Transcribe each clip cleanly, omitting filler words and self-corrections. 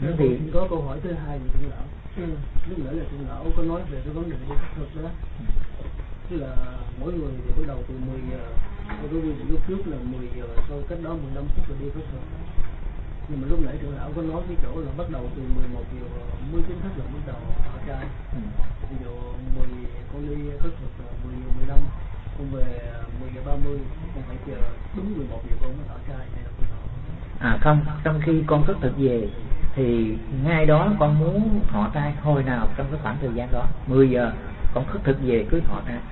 Thì có câu hỏi thứ hai gì cũng lão. Lúc nãy là cũng lão có nói về cái vấn đề đi khất thực đó. Tức là mỗi người thì bắt đầu từ 10 giờ, tôi có quy định lúc trước là 10 giờ, sau cách đó 15 phút là đi khất thực. Nhưng mà lúc nãy trưởng lão có nói cái chỗ là bắt đầu từ 11 giờ mới chính thức là bắt đầu họ trai. Ví dụ 10 con đi khất thực là 10 giờ 15, con về 10 giờ 30, con phải chờ đúng 11 giờ con mới thở trai hay là con thở? Không, trong khi con khất thực về thì ngay đó con muốn thọ trai hồi nào trong cái khoảng thời gian đó, 10 giờ con khất thực về cứ thọ trai.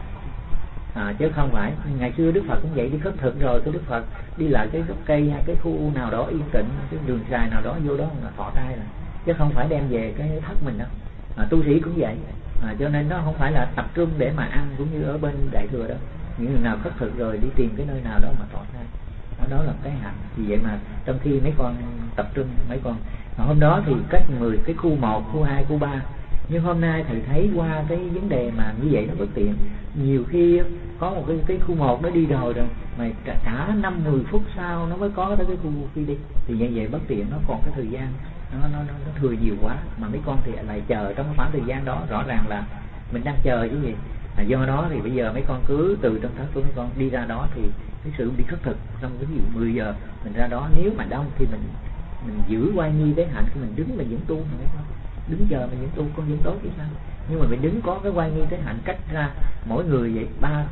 Chứ không phải ngày xưa Đức Phật cũng vậy, đi khất thực rồi cái Đức Phật đi lại cái gốc cây hay cái khu nào đó yên tĩnh, cái đường dài nào đó vô đó là thọ trai rồi, chứ không phải đem về cái thất mình đâu. Tu sĩ cũng vậy, cho nên nó không phải là tập trung để mà ăn cũng như ở bên Đại Thừa đâu. Những người nào khất thực rồi đi tìm cái nơi nào đó mà thọ trai, đó là cái hạnh. Vì vậy mà trong khi mấy con tập trung, mấy con hôm đó thì cách 10 cái khu 1, khu 2, khu 3, nhưng hôm nay thầy thấy qua cái vấn đề mà như vậy nó bất tiện. Nhiều khi có một cái khu 1 nó đi rồi mà cả 5-10 phút sau nó mới có tới cái khu kia đi, thì như vậy bất tiện, nó còn cái thời gian nó thừa nhiều quá, mà mấy con thì lại chờ trong khoảng thời gian đó, rõ ràng là mình đang chờ chứ gì. Do đó thì bây giờ mấy con cứ từ trong thất của mấy con đi ra đó, thì cái sự đi khất thực trong cái ví dụ 10 giờ mình ra đó, nếu mà đông thì mình giữ oai nghi tế hạnh của mình, đứng mình vẫn tu mà mấy con, đứng chờ mình vẫn tu, con vẫn tốt chứ sao. Nhưng mà mình đứng có cái oai nghi tế hạnh cách ra mỗi người vậy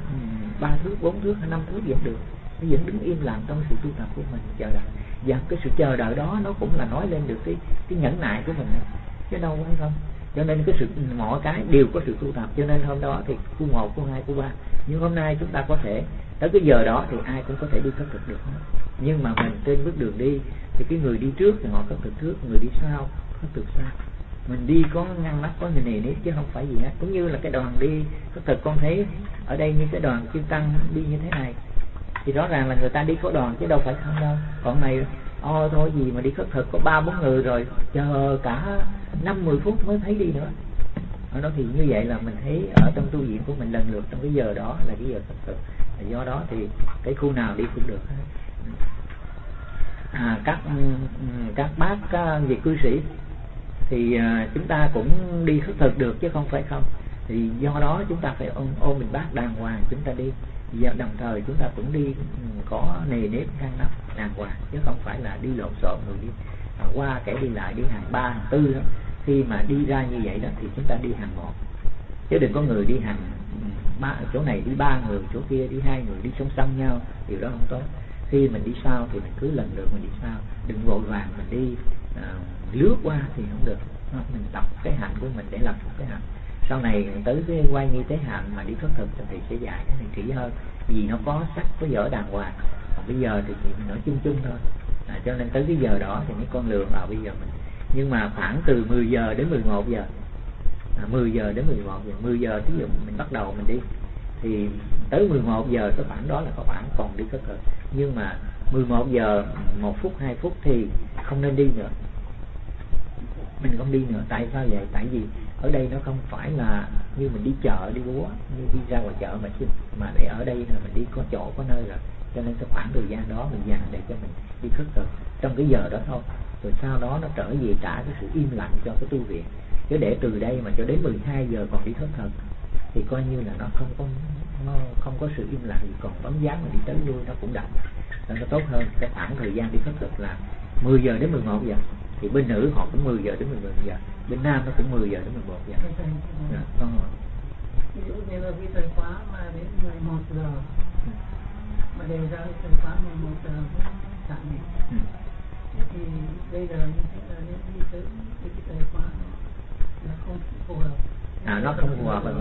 3 thước, 4 thước hay 5 thước vẫn được, nó vẫn đứng im lặng trong sự tu tập của mình, chờ đợi. Và cái sự chờ đợi đó nó cũng là nói lên được cái nhẫn nại của mình, chứ đâu phải không. Cho nên cái sự mọi cái đều có sự tu tập. Cho nên hôm đó thì khu 1, khu 2, khu 3, nhưng hôm nay chúng ta có thể tới cái giờ đó thì ai cũng có thể đi khất thực được hết. Nhưng mà mình trên bước đường đi thì cái người đi trước thì họ khất thực trước, người đi sau khất thực sau. Mình đi có ngăn nắp, có nề nếp chứ không phải gì hết. Cũng như là cái đoàn đi khất thực, con thấy ở đây như cái đoàn chư tăng đi như thế này thì rõ ràng là người ta đi có đoàn chứ đâu phải không đâu. Còn này thôi gì mà đi khất thực có 3-4 người rồi chờ cả 5-10 phút mới thấy đi nữa. Ở đó thì như vậy là mình thấy ở trong tu viện của mình lần lượt trong cái giờ đó là cái giờ khất thực. Do đó thì cái khu nào đi cũng được hết. Các bác vị cư sĩ thì chúng ta cũng đi khất thực được chứ không phải không. Thì do đó chúng ta phải ôm mình bát đàng hoàng chúng ta đi. Và đồng thời chúng ta cũng đi có nề nếp ngăn nắp đàng hoàng, chứ không phải là đi lộn xộn người đi qua kẻ đi lại đi hàng 3, hàng 4 đó. Khi mà đi ra như vậy đó thì chúng ta đi hàng 1, chứ đừng có người đi hàng chỗ này đi 3 người, chỗ kia đi 2 người, đi song song nhau, điều đó không tốt. Khi mình đi sau thì mình cứ lần lượt mình đi sau, đừng vội vàng mình đi lướt qua thì không được. Mình tập cái hạnh của mình để làm cái hạnh. Sau này tới cái quay nghi tế hạnh mà đi khất thực thì sẽ dạy cái này kỹ hơn, vì nó có sắc có dở đàng hoàng. Còn bây giờ thì mình nói chung chung thôi. Cho nên tới cái giờ đó thì mấy con lường vào bây giờ mình. Nhưng mà khoảng từ 10 giờ đến 11 giờ, 10 giờ đến 11 giờ, 10 giờ ví dụ mình bắt đầu mình đi thì tới 11 giờ cái khoảng đó là các bạn còn đi khất thực. Nhưng mà 11 giờ 1 phút 2 phút thì không nên đi nữa, mình không đi nữa. Tại sao vậy? Tại vì ở đây nó không phải là như mình đi chợ đi búa, như đi ra ngoài chợ mà để ở đây là mình đi có chỗ có nơi rồi. Cho nên cái khoảng thời gian đó mình dành để cho mình đi khất thực trong cái giờ đó thôi. Rồi sau đó nó trở về trả cái sự im lặng cho cái tu viện. Chứ để từ đây mà cho đến 12 giờ còn đi khất thực thì coi như là nó không có sự im lặng gì, còn bóng dáng mà đi tới lui nó cũng đậm. Nên nó tốt hơn. Cái khoảng thời gian đi khất thực là 10 giờ đến 11 giờ. Thì bên nữ họ cũng 10 giờ đến 11 giờ, bên nam nó cũng 10 giờ đến 11 giờ. Con rồi. Ví dụ như là cái thời khóa mà đến 11 giờ mà đều ra cái thời khóa 11 giờ chẳng này. Thì bây giờ như thế là nên đi tới cái thời khóa là không phù hợp. Nó không phù hợp rồi.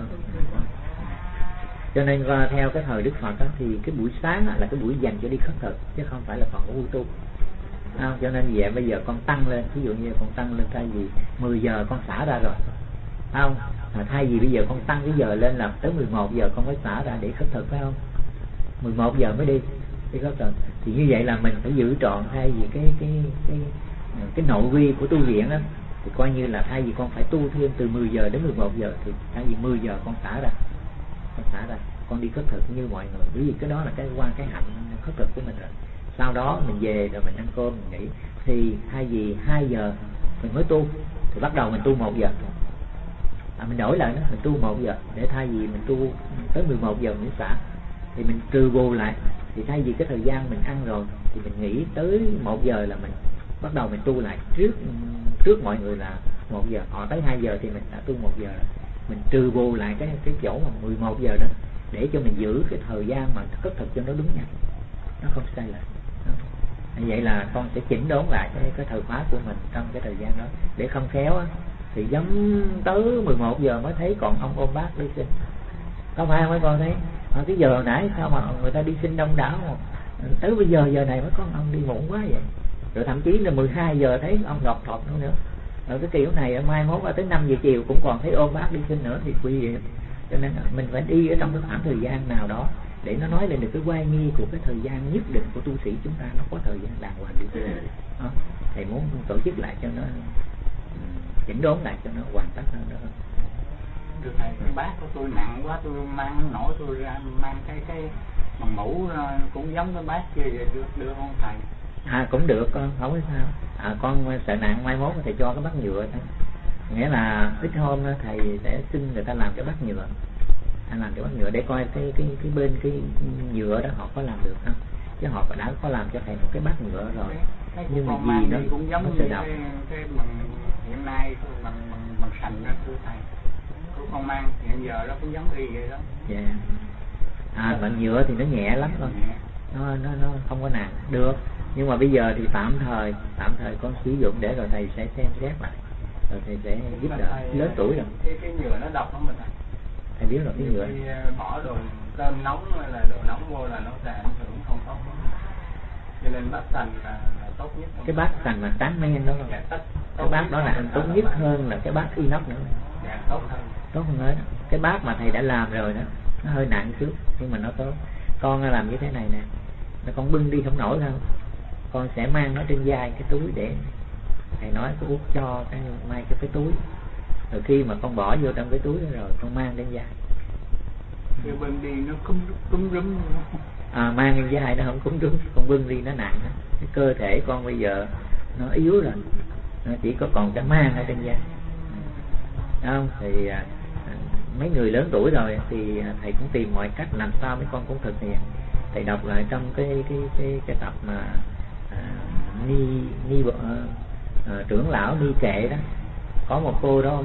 Cho nên theo cái thời Đức Phật đó, thì cái buổi sáng là cái buổi dành cho đi khất thực chứ không phải là còn có vui tu. Cho nên vậy bây giờ con tăng lên, ví dụ như con tăng lên thay vì 10 giờ con xả ra rồi, không? Thay vì bây giờ con tăng cái giờ lên là tới 11 giờ con mới xả ra để khất thực, phải không? 11 giờ mới đi khất thực. Thì như vậy là mình phải giữ trọn thay vì cái nội quy của tu viện đó. Thì coi như là thay vì con phải tu thêm từ 10 giờ đến 11 giờ thì thay vì 10 giờ con xả ra, con đi khất thực như mọi người. Bởi vì cái đó là cái qua cái hạnh khất thực của mình rồi. Sau đó mình về rồi mình ăn cơm mình nghỉ. Thì thay vì 2 giờ mình mới tu, thì bắt đầu mình tu 1 giờ. Mình đổi lại đó, mình tu 1 giờ để thay vì mình tu tới 11 giờ mình xả, thì mình trừ bù lại. Thì thay vì cái thời gian mình ăn rồi thì mình nghỉ tới 1 giờ là mình bắt đầu mình tu lại trước mọi người là 1 giờ, họ tới 2 giờ thì mình đã tu 1 giờ rồi. Mình trừ bù lại cái chỗ mà 11 giờ đó để cho mình giữ cái thời gian mà khất thực cho nó đúng nha, nó không sai lệch. Vậy là con sẽ chỉnh đốn lại cái thời khóa của mình trong cái thời gian đó, để không khéo á, thì giống tới 11 giờ mới thấy còn ông ôm bác đi xin. Có phải không mấy con thấy? Cái giờ nãy sao mà người ta đi xin đông đảo mà tới bây giờ này mới có ông đi muộn quá vậy. Rồi thậm chí là 12 giờ thấy ông ngọc thọt nữa. Rồi cái kiểu này mai mốt tới 5 giờ chiều cũng còn thấy ôm bác đi xin nữa thì quy vậy. Cho nên mình phải đi ở trong cái khoảng thời gian nào đó để nó nói lên được cái oai nghi của cái thời gian nhất định của tu sĩ chúng ta, nó có thời gian đàng hoàng đi tu. Thầy muốn tổ chức lại cho nó chỉnh đốn lại cho nó hoàn tất hơn nữa. Được thầy, cái bát của tôi nặng quá, tôi mang không nổi, tôi ra mang cái bằng mũ cũng giống cái bát kia vậy, đưa không thầy? Cũng được con, không có sao. Con sợ nặng mai mốt thầy cho cái bát nhựa thôi. Nghĩa là ít hôm thầy sẽ xin người ta làm cái bát nhựa, làm cái bát nhựa để coi cái bên cái nhựa đó họ có làm được không, chứ họ đã có làm cho thầy một cái bát nhựa rồi. Nhưng mà gì nó cũng giống như cái bằng hiện nay bằng sành đó thưa thầy, con mang hiện giờ nó cũng giống y vậy đó. Dạ. Bằng nhựa thì nó nhẹ lắm thôi, nó không có nặng được. Nhưng mà bây giờ thì tạm thời con sử dụng để rồi thầy sẽ xem xét lại, rồi thầy sẽ giúp đỡ. Lớn tuổi rồi. Cái nhựa nó độc không mình thầy? Thầy biết rồi, cái nhựa. Bỏ đồ cơm nóng hay là đồ nóng vô là nó sẽ ảnh hưởng không tốt. Cho nên bát sành là tốt nhất. Cái bát sành mà tán men đó, cái bát đó là tốt nhất hơn là cái bát inox nữa. Tốt hơn hết. Cái bát mà thầy đã làm rồi đó, nó hơi nặng chút nhưng mà nó tốt. Con làm như thế này nè, con bưng đi không nổi đâu, con sẽ mang nó trên vai cái túi để thầy nói có út cho cái mai cái túi, rồi khi mà con bỏ vô trong cái túi đó rồi con mang lên vai. Cái bưng đi nó cúm rúm. Mang lên vai nó không cúm rúm, con bưng đi nó nặng đó. Cái cơ thể con bây giờ nó yếu rồi, nó chỉ có còn cái mang ở trên vai. Không thì mấy người lớn tuổi rồi thì thầy cũng tìm mọi cách làm sao mấy con cũng thực hiện. Thầy đọc lại trong cái tập mà trưởng lão Ni Kệ đó, có một cô đó,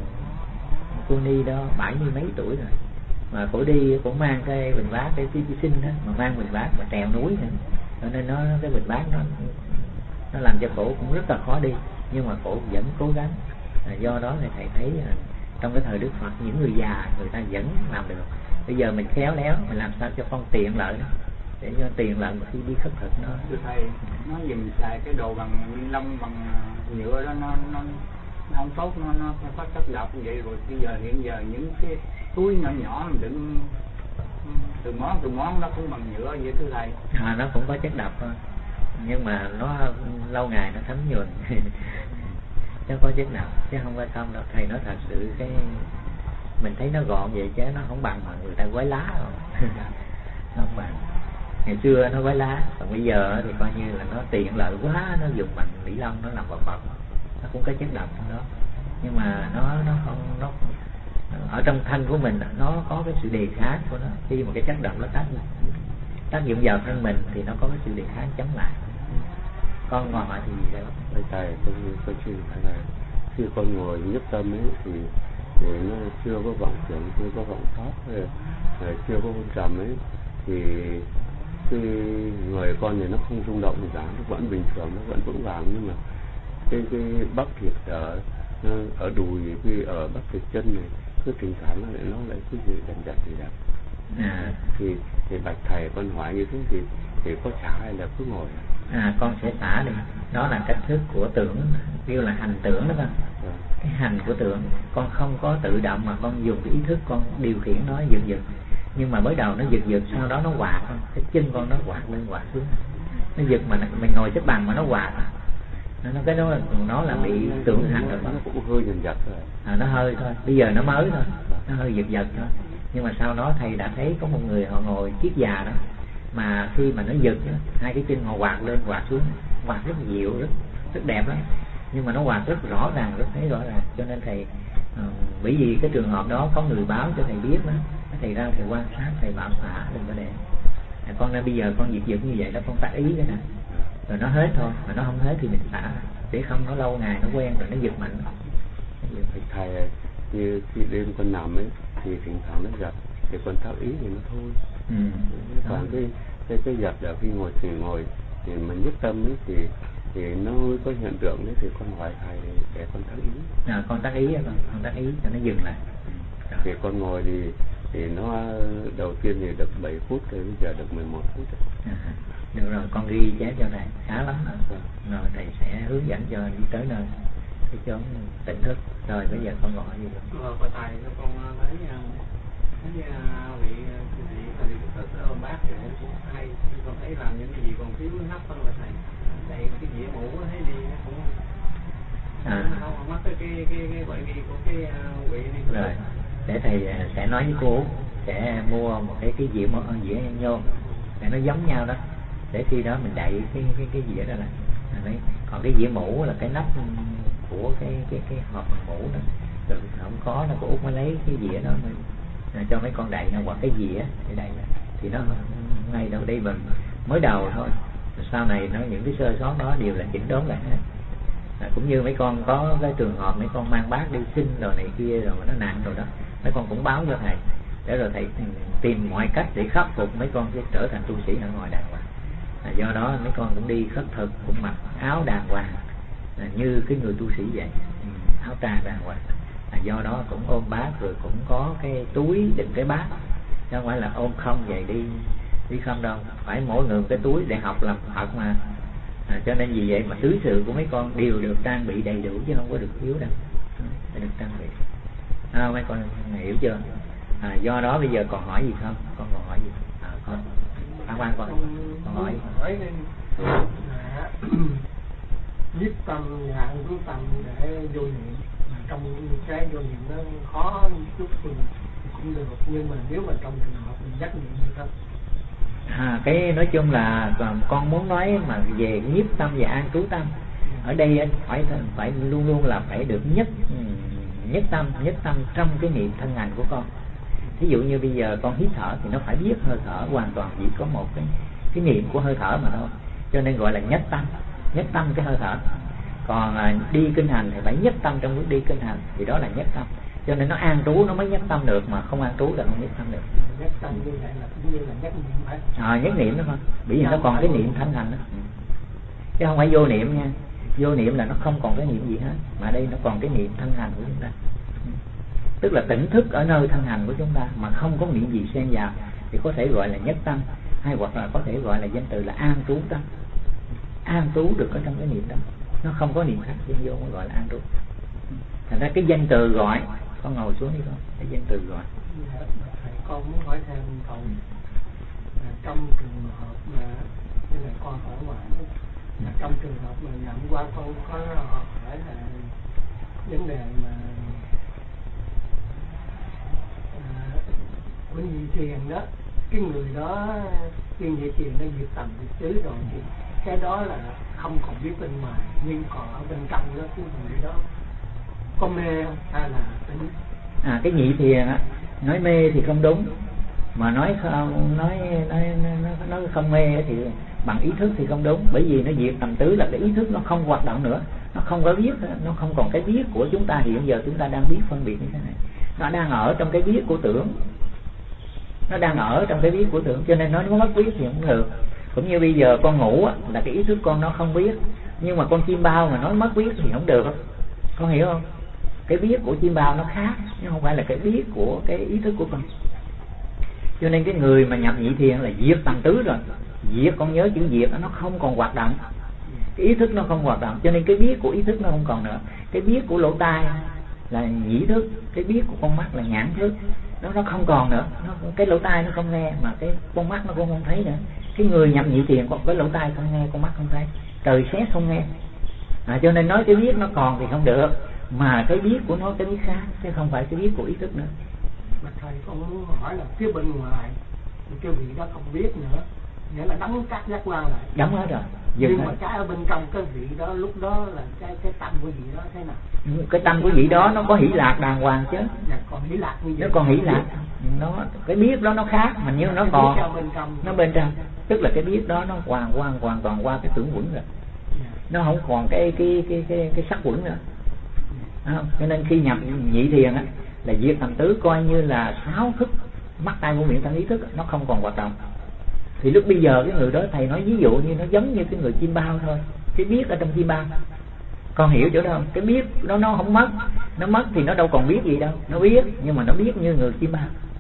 cô Ni đó 70 mấy tuổi rồi mà cổ đi cũng mang cái bình bát cái sinh đó, mà mang bình bát mà trèo núi nữa, cho nên cái bình bát nó làm cho cổ cũng rất là khó đi, nhưng mà cổ vẫn cố gắng. Do đó thì thầy thấy trong cái thời Đức Phật những người già người ta vẫn làm được. Bây giờ mình khéo léo mình làm sao cho con tiện lợi đó, để cho tiền lợi mà khi đi khất thực nó. Thưa thầy, nó dùm xài cái đồ bằng ni lông bằng nhựa đó nó không tốt, nó có chất độc như vậy. Rồi hiện giờ những cái túi nhỏ nhỏ mình đựng từ món nó cũng bằng nhựa vậy thưa thầy. Nó cũng có chất độc thôi, nhưng mà nó lâu ngày nó thấm nhuần nó có chất độc chứ không phải không đâu. Thầy nói thật sự cái mình thấy nó gọn vậy chứ nó không bằng mà người ta gói lá rồi. Nó không bằng. Ngày xưa nó gói lá, còn bây giờ thì coi như là nó tiện lợi quá, nó dùng bằng nỉ lông nó làm bọt, nó cũng có chất độc trong đó, nhưng mà nó không, nó ở trong thân của mình nó có cái sự đề kháng của nó. Khi mà cái chất độc nó tác dụng vào thân mình thì nó có cái sự đề kháng chống lại. Con ngồi hỏi thì gì đó. Thầy tôi xin phải là khi con ngồi nhất tâm ấy thì nó chưa có vọng tưởng, chưa có vọng pháp, chưa có hôn trầm ấy, thì cái người con này nó không rung động gì cả, nó vẫn bình thường, nó vẫn vững vàng. Nhưng mà cái bắp thịt ở đùi, ở bắp thịt chân này cứ thỉnh thoảng nó lại cứ gì dần gì đó. Thì bạch thầy con hỏi như thế thì có xả hay là cứ ngồi? Con sẽ xả đi. Đó là cách thức của tưởng, kêu là hành tưởng đó con. Cái hành của tưởng, con không có tự động mà con dùng cái ý thức con điều khiển nó giật. Nhưng mà mới đầu nó giật, sau đó nó quạt, cái chân con nó quạt lên quạt xuống, nó giật mà mình ngồi xếp bằng mà nó quạt, cái đó nó là bị tưởng hành rồi. Nó cũng hơi giật rồi. Nó hơi thôi, bây giờ nó mới thôi, nó hơi giật thôi. Nhưng mà sau đó thầy đã thấy có một người họ ngồi chiếc già đó, mà khi mà nó giật hai cái chân họ quạt lên quạt xuống, quạt rất dịu, rất đẹp lắm. nhưng mà nó hoạt rất rõ ràng, rất thấy rõ ràng. Cho nên thầy bởi vì cái trường hợp đó có người báo cho thầy biết đó, thầy ra thầy quan sát, thầy bảo xả đừng có để con nên bây giờ con giật giật như vậy đó, con tác ý cái nè, rồi nó hết thôi, mà nó không hết thì mình xả, để không nó lâu ngày nó quen rồi nó giật mạnh. Thầy như khi đêm con nằm ấy thì thỉnh thoảng nó giật thì con tác ý thì nó thôi. Còn cái giật là khi ngồi thì mình nhất tâm ấy thì nó có hiện tượng đấy, thì con hỏi thầy để con tác ý. Con tác ý, con tác ý cho nó dừng lại. Thì con ngồi thì nó đầu tiên thì được 7 phút rồi bây giờ được 11 phút rồi. Được rồi, con ghi chép cho thầy, khá lắm đó. Rồi thầy sẽ hướng dẫn cho đi tới nơi cái chốn tỉnh thức. Rồi bây giờ con gọi gì rồi? Thầy con thấy vị ở bác thì cũng hay, con thấy làm những cái gì còn thiếu nắp hơn là thầy. Tại cái dĩa mũ thấy đi nó cũng không mất cái gọi gì của cái vị này. Rồi để thầy sẽ nói với cô sẽ mua một cái dĩa nhôm để nó giống nhau đó, để khi đó mình đậy cái dĩa đó là đấy. Còn cái dĩa mũ là cái nắp của cái hộp mũ đó, rồi không có nó, cô Út mới lấy cái dĩa đó mới cho mấy con đậy nó, hoặc cái dĩa để đậy thì nó ngay đâu đây mình mới đầu thôi, sau này nó những cái sơ sót đó đều là chỉnh đốn lại hết. Cũng như mấy con có cái trường hợp mấy con mang bác đi sinh rồi này kia rồi nó nặng rồi đó, mấy con cũng báo cho thầy để rồi thầy tìm mọi cách để khắc phục mấy con sẽ trở thành tu sĩ ở ngoài đàng hoàng. Do đó mấy con cũng đi khất thực, cũng mặc áo đàng hoàng như cái người tu sĩ vậy, áo trà đàng hoàng. Do đó cũng ôm bát, rồi cũng có cái túi đựng cái bát, chứ không phải là ôm không vậy đi không đâu, phải mỗi người một cái túi để học làm Phật mà. Cho nên vì vậy mà tứ sự của mấy con đều được trang bị đầy đủ chứ không có được thiếu đâu, phải được trang bị. Mấy con hiểu chưa? Do đó bây giờ còn hỏi gì không? Con còn hỏi gì? Con con hỏi nhiếp tâm và an trú tâm để vô niệm, mà trong cái vô niệm nó khó chút thì cũng được, nhưng mà nếu mà trong trường hợp mình giác niệm thì không. Cái nói chung là con muốn nói mà về nhiếp tâm và an trú tâm, ở đây phải luôn luôn là phải được nhất tâm trong cái niệm thân hành của con. Ví dụ như bây giờ con hít thở thì nó phải biết hơi thở, hoàn toàn chỉ có một cái niệm của hơi thở mà thôi, cho nên gọi là nhất tâm cái hơi thở. Còn đi kinh hành thì phải nhất tâm trong bước đi kinh hành, thì đó là nhất tâm. Cho nên nó an trú nó mới nhất tâm được, mà không an trú là không nhất tâm được. Nhất tâm như vậy là cũng như là nhất niệm phải. Nhất niệm đó thôi, bởi vì nó còn cái niệm thân hành đó, chứ không phải vô niệm nha. Vô niệm là nó không còn cái niệm gì hết, mà đây nó còn cái niệm thân hành của chúng ta, tức là tỉnh thức ở nơi thân hành của chúng ta mà không có niệm gì xen vào, thì có thể gọi là nhất tâm, hay hoặc là có thể gọi là danh từ là an trú tâm. An trú được ở trong cái niệm đó, nó không có niệm khác xen vô mới gọi là an trú. Thành ra cái danh từ gọi, con ngồi xuống đi con, cái danh từ gọi. Thầy con muốn hỏi thêm cậu, trong trường hợp mà như là con hỏi ngoài, trong trường hợp mà nhậm qua con có hỏi là vấn đề mà của nhị thiền đó, cái người đó khi nhị thiền nó diệt tầm diệt tứ rồi thì cái đó là không còn biết bên ngoài, nhưng còn ở bên trong đó cái người đó có mê hay là tính? Cái nhị thiền á, nói mê thì không đúng, mà nói không nói không mê thì bằng ý thức thì không đúng, bởi vì nó diệt tầm tứ là cái ý thức nó không hoạt động nữa, nó không có biết, nó không còn cái biết của chúng ta hiện giờ chúng ta đang biết phân biệt như thế này, nó đang ở trong cái biết của tưởng, nó đang ở trong cái biết của tưởng, cho nên nó mất biết thì không được. Cũng như bây giờ con ngủ là cái ý thức con nó không biết, nhưng mà con chim bao mà nói mất biết thì không được, con hiểu không? Cái biết của chim bao nó khác, nhưng không phải là cái biết của cái ý thức của con. Cho nên cái người mà nhập nhị thiền là diệt tầm tứ rồi, diệt, con nhớ chữ diệt nó không còn hoạt động, cái ý thức nó không hoạt động, cho nên cái biết của ý thức nó không còn nữa. Cái biết của lỗ tai là nhĩ thức, cái biết của con mắt là nhãn thức, nó không còn nữa, cái lỗ tai nó không nghe, mà cái con mắt nó cũng không thấy nữa. Cái người nhập nhị thiền có cái lỗ tai không nghe, con mắt không thấy, trời sét không nghe. Cho nên nói cái biết nó còn thì không được, mà cái biết của nó cái biết khác, chứ không phải cái biết của ý thức nữa. Mà thầy con muốn hỏi là phía bên ngoài thì cái vị đó không biết nữa, nghĩa là đóng các giác quan lại. Đóng hết rồi. Nhưng mà cái ở bên trong cái vị đó lúc đó là cái tâm của vị đó thế nào? Cái tâm của vị đó nó có hỷ lạc đàng hoàng chứ. Còn hỷ lạc như vậy. Nó còn hỷ lạc. Nó cái biết đó nó khác mà nhưng nó còn nó bên trong. Tức là cái biết đó nó hoàn toàn qua cái tưởng quẩn rồi. Nó không còn cái sắc quẩn nữa. Cho nên khi nhập nhị thiền á là diệt tầm tứ coi như là 6 thức mắt tai mũi miệng thân ý thức nó không còn hoạt động. Thì lúc bây giờ cái người đó thầy nói ví dụ như nó giống như cái người chim bao thôi. Cái biết ở trong chim bao, con hiểu chỗ đó không? Cái biết nó không mất. Nó mất thì nó đâu còn biết gì đâu. Nó biết nhưng mà nó biết như người chim bao.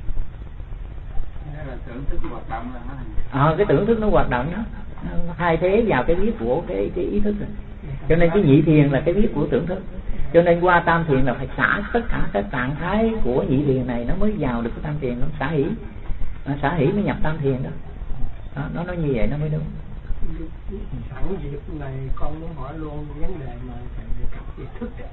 Là tưởng thức hoạt động là cái tưởng thức nó hoạt động đó, nó thay thế vào cái biết của cái ý thức rồi. Cho nên cái nhị thiền là cái biết của tưởng thức. Cho nên qua tam thiền là phải xả tất cả các trạng thái của nhị thiền này nó mới vào được cái tam thiền. Nó xả hỷ mới nhập tam thiền đó. Nó nói như vậy nó mới đúng. Sẵn dịp này con muốn hỏi luôn vấn đề mà thầy đề cập về thức đó.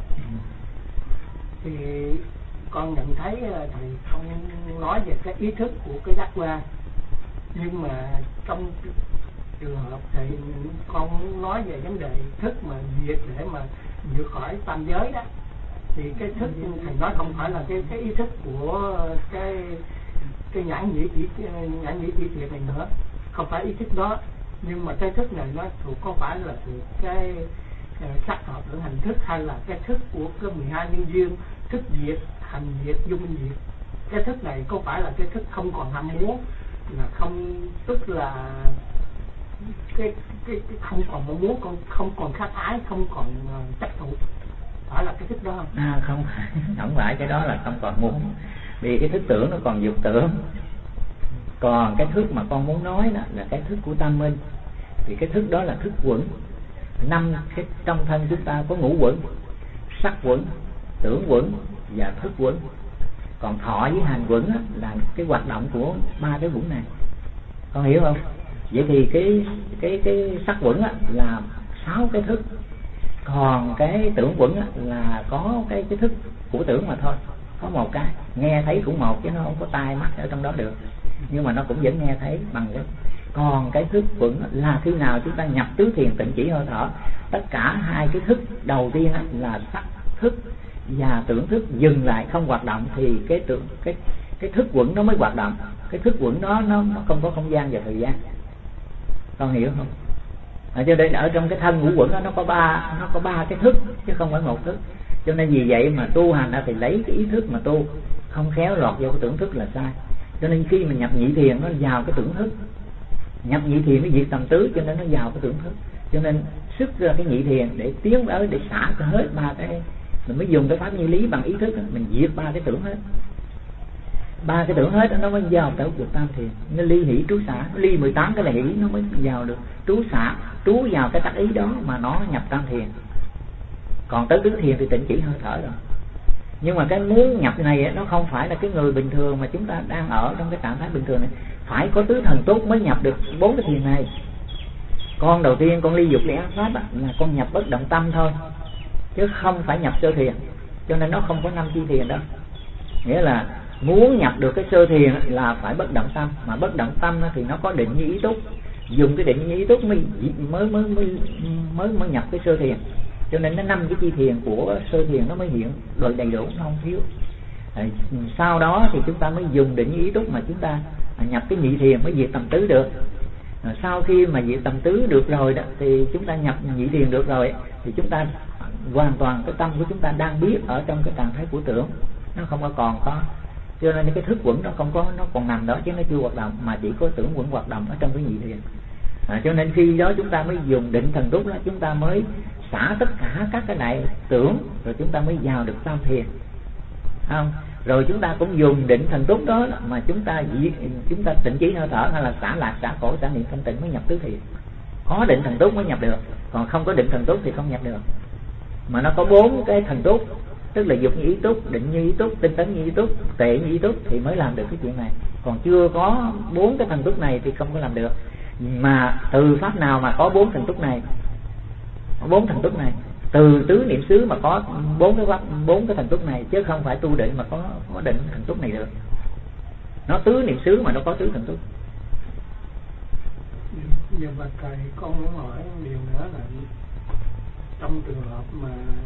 Thì con nhận thấy thầy không nói về cái ý thức của cái giác quan, nhưng mà trong trường hợp thì con muốn nói về vấn đề thức mà diệt để mà vượt khỏi tam giới đó, thì cái thức thầy nói không phải là cái ý thức của cái nhãn nhĩ chỉ thiệt này nữa, không phải ý thức đó, nhưng mà cái thức này nó thuộc có phải là thuộc cái sắc hợp tưởng hành thức, hay là cái thức của cái 12 nhân duyên, thức diệt, hành diệt, dung minh diệt. Cái thức này có phải là cái thức không còn ham muốn, là không, tức là cái không còn mong muốn, không còn khát ái, không còn chấp thụ, phải là cái thức đó không? Không phải cái đó là không còn muốn, vì cái thức tưởng nó còn dục tưởng. Còn cái thức mà con muốn nói đó là cái thức của tam minh, thì cái thức đó là thức quẩn. 5 cái trong thân chúng ta có ngũ quẩn: sắc quẩn, tưởng quẩn và thức quẩn. Còn thọ với hành quẩn là cái hoạt động của 3 cái quẩn này, con hiểu không? Vậy thì cái sắc quẩn là 6 cái thức, còn cái tưởng quẩn là có cái thức của tưởng mà thôi, có một cái nghe thấy cũng một chứ nó không có tai mắt ở trong đó được, nhưng mà nó cũng vẫn nghe thấy bằng cái. Còn cái thức quẩn là khi nào chúng ta nhập tứ thiền tịnh chỉ hơi thở, tất cả 2 cái thức đầu tiên là sắc thức và tưởng thức dừng lại không hoạt động, thì cái thức quẩn nó mới hoạt động. Cái thức quẩn nó không có không gian và thời gian, con hiểu không? Cho nên ở trong cái thân ngũ quẩn nó có ba cái thức chứ không phải một thức. Cho nên vì vậy mà tu hành thì lấy cái ý thức mà tu, không khéo lọt vào cái tưởng thức là sai. Cho nên khi mà nhập nhị thiền nó vào cái tưởng thức, nhập nhị thiền nó diệt tầm tứ, cho nên nó vào cái tưởng thức. Cho nên xuất ra cái nhị thiền để tiến tới để xả hết 3 cái, mình mới dùng cái pháp như lý bằng ý thức đó, mình diệt 3 cái tưởng hết. 3 cái tưởng hết nó mới vào tới được tam thiền. Nó ly hỷ trú xả, ly 18 cái là hỷ nó mới vào được trú xả, trú vào cái tác ý đó mà nó nhập tam thiền. Còn tới tứ thiền thì tịnh chỉ hơi thở rồi. Nhưng mà cái muốn nhập này nó không phải là cái người bình thường mà chúng ta đang ở trong cái trạng thái bình thường này, phải có tứ thần tốt mới nhập được 4 cái thiền này. Con đầu tiên con ly dục ly ác pháp là con nhập bất động tâm thôi, chứ không phải nhập sơ thiền. Cho nên nó không có 5 chi thiền đó. Nghĩa là muốn nhập được cái sơ thiền là phải bất động tâm, mà bất động tâm thì nó có định như ý túc, dùng cái định như ý túc mới nhập cái sơ thiền. Cho nên nó 5 cái chi thiền của sơ thiền nó mới hiện rồi đầy đủ, nó không thiếu. Sau đó thì chúng ta mới dùng định như ý túc mà chúng ta nhập cái nhị thiền mới diệt tầm tứ được. Sau khi mà diệt tầm tứ được rồi đó thì chúng ta nhập nhị thiền được rồi, thì chúng ta hoàn toàn cái tâm của chúng ta đang biết ở trong cái trạng thái của tưởng, nó không còn có. Cho nên cái thức quẩn nó không có, nó còn nằm đó chứ nó chưa hoạt động, mà chỉ có tưởng quẩn hoạt động ở trong cái nhị thiền. Cho nên khi đó chúng ta mới dùng định thần túc đó, chúng ta mới xả tất cả các cái đại tưởng, rồi chúng ta mới vào được tam thiền, không? Rồi chúng ta cũng dùng định thần túc đó mà chúng ta tịnh chỉ hơi thở, hay là xả lạc, xả khổ, xả niệm thanh tịnh mới nhập tứ thiền. Có định thần túc mới nhập được, còn không có định thần túc thì không nhập được. Mà nó có 4 cái thần túc, tức là dục như ý túc, định như ý túc, tinh tấn như ý túc, tuệ như ý túc thì mới làm được cái chuyện này. Còn chưa có 4 cái thần túc này thì không có làm được. Mà từ pháp nào mà có 4 thần túc này, 4 thần túc này, từ tứ niệm xứ mà có 4 cái thần túc này, chứ không phải tu định mà có định thần túc này được. Nó tứ niệm xứ mà nó có tứ thần túc. Giờ bạch thầy, con muốn hỏi điều nữa là trong trường hợp mà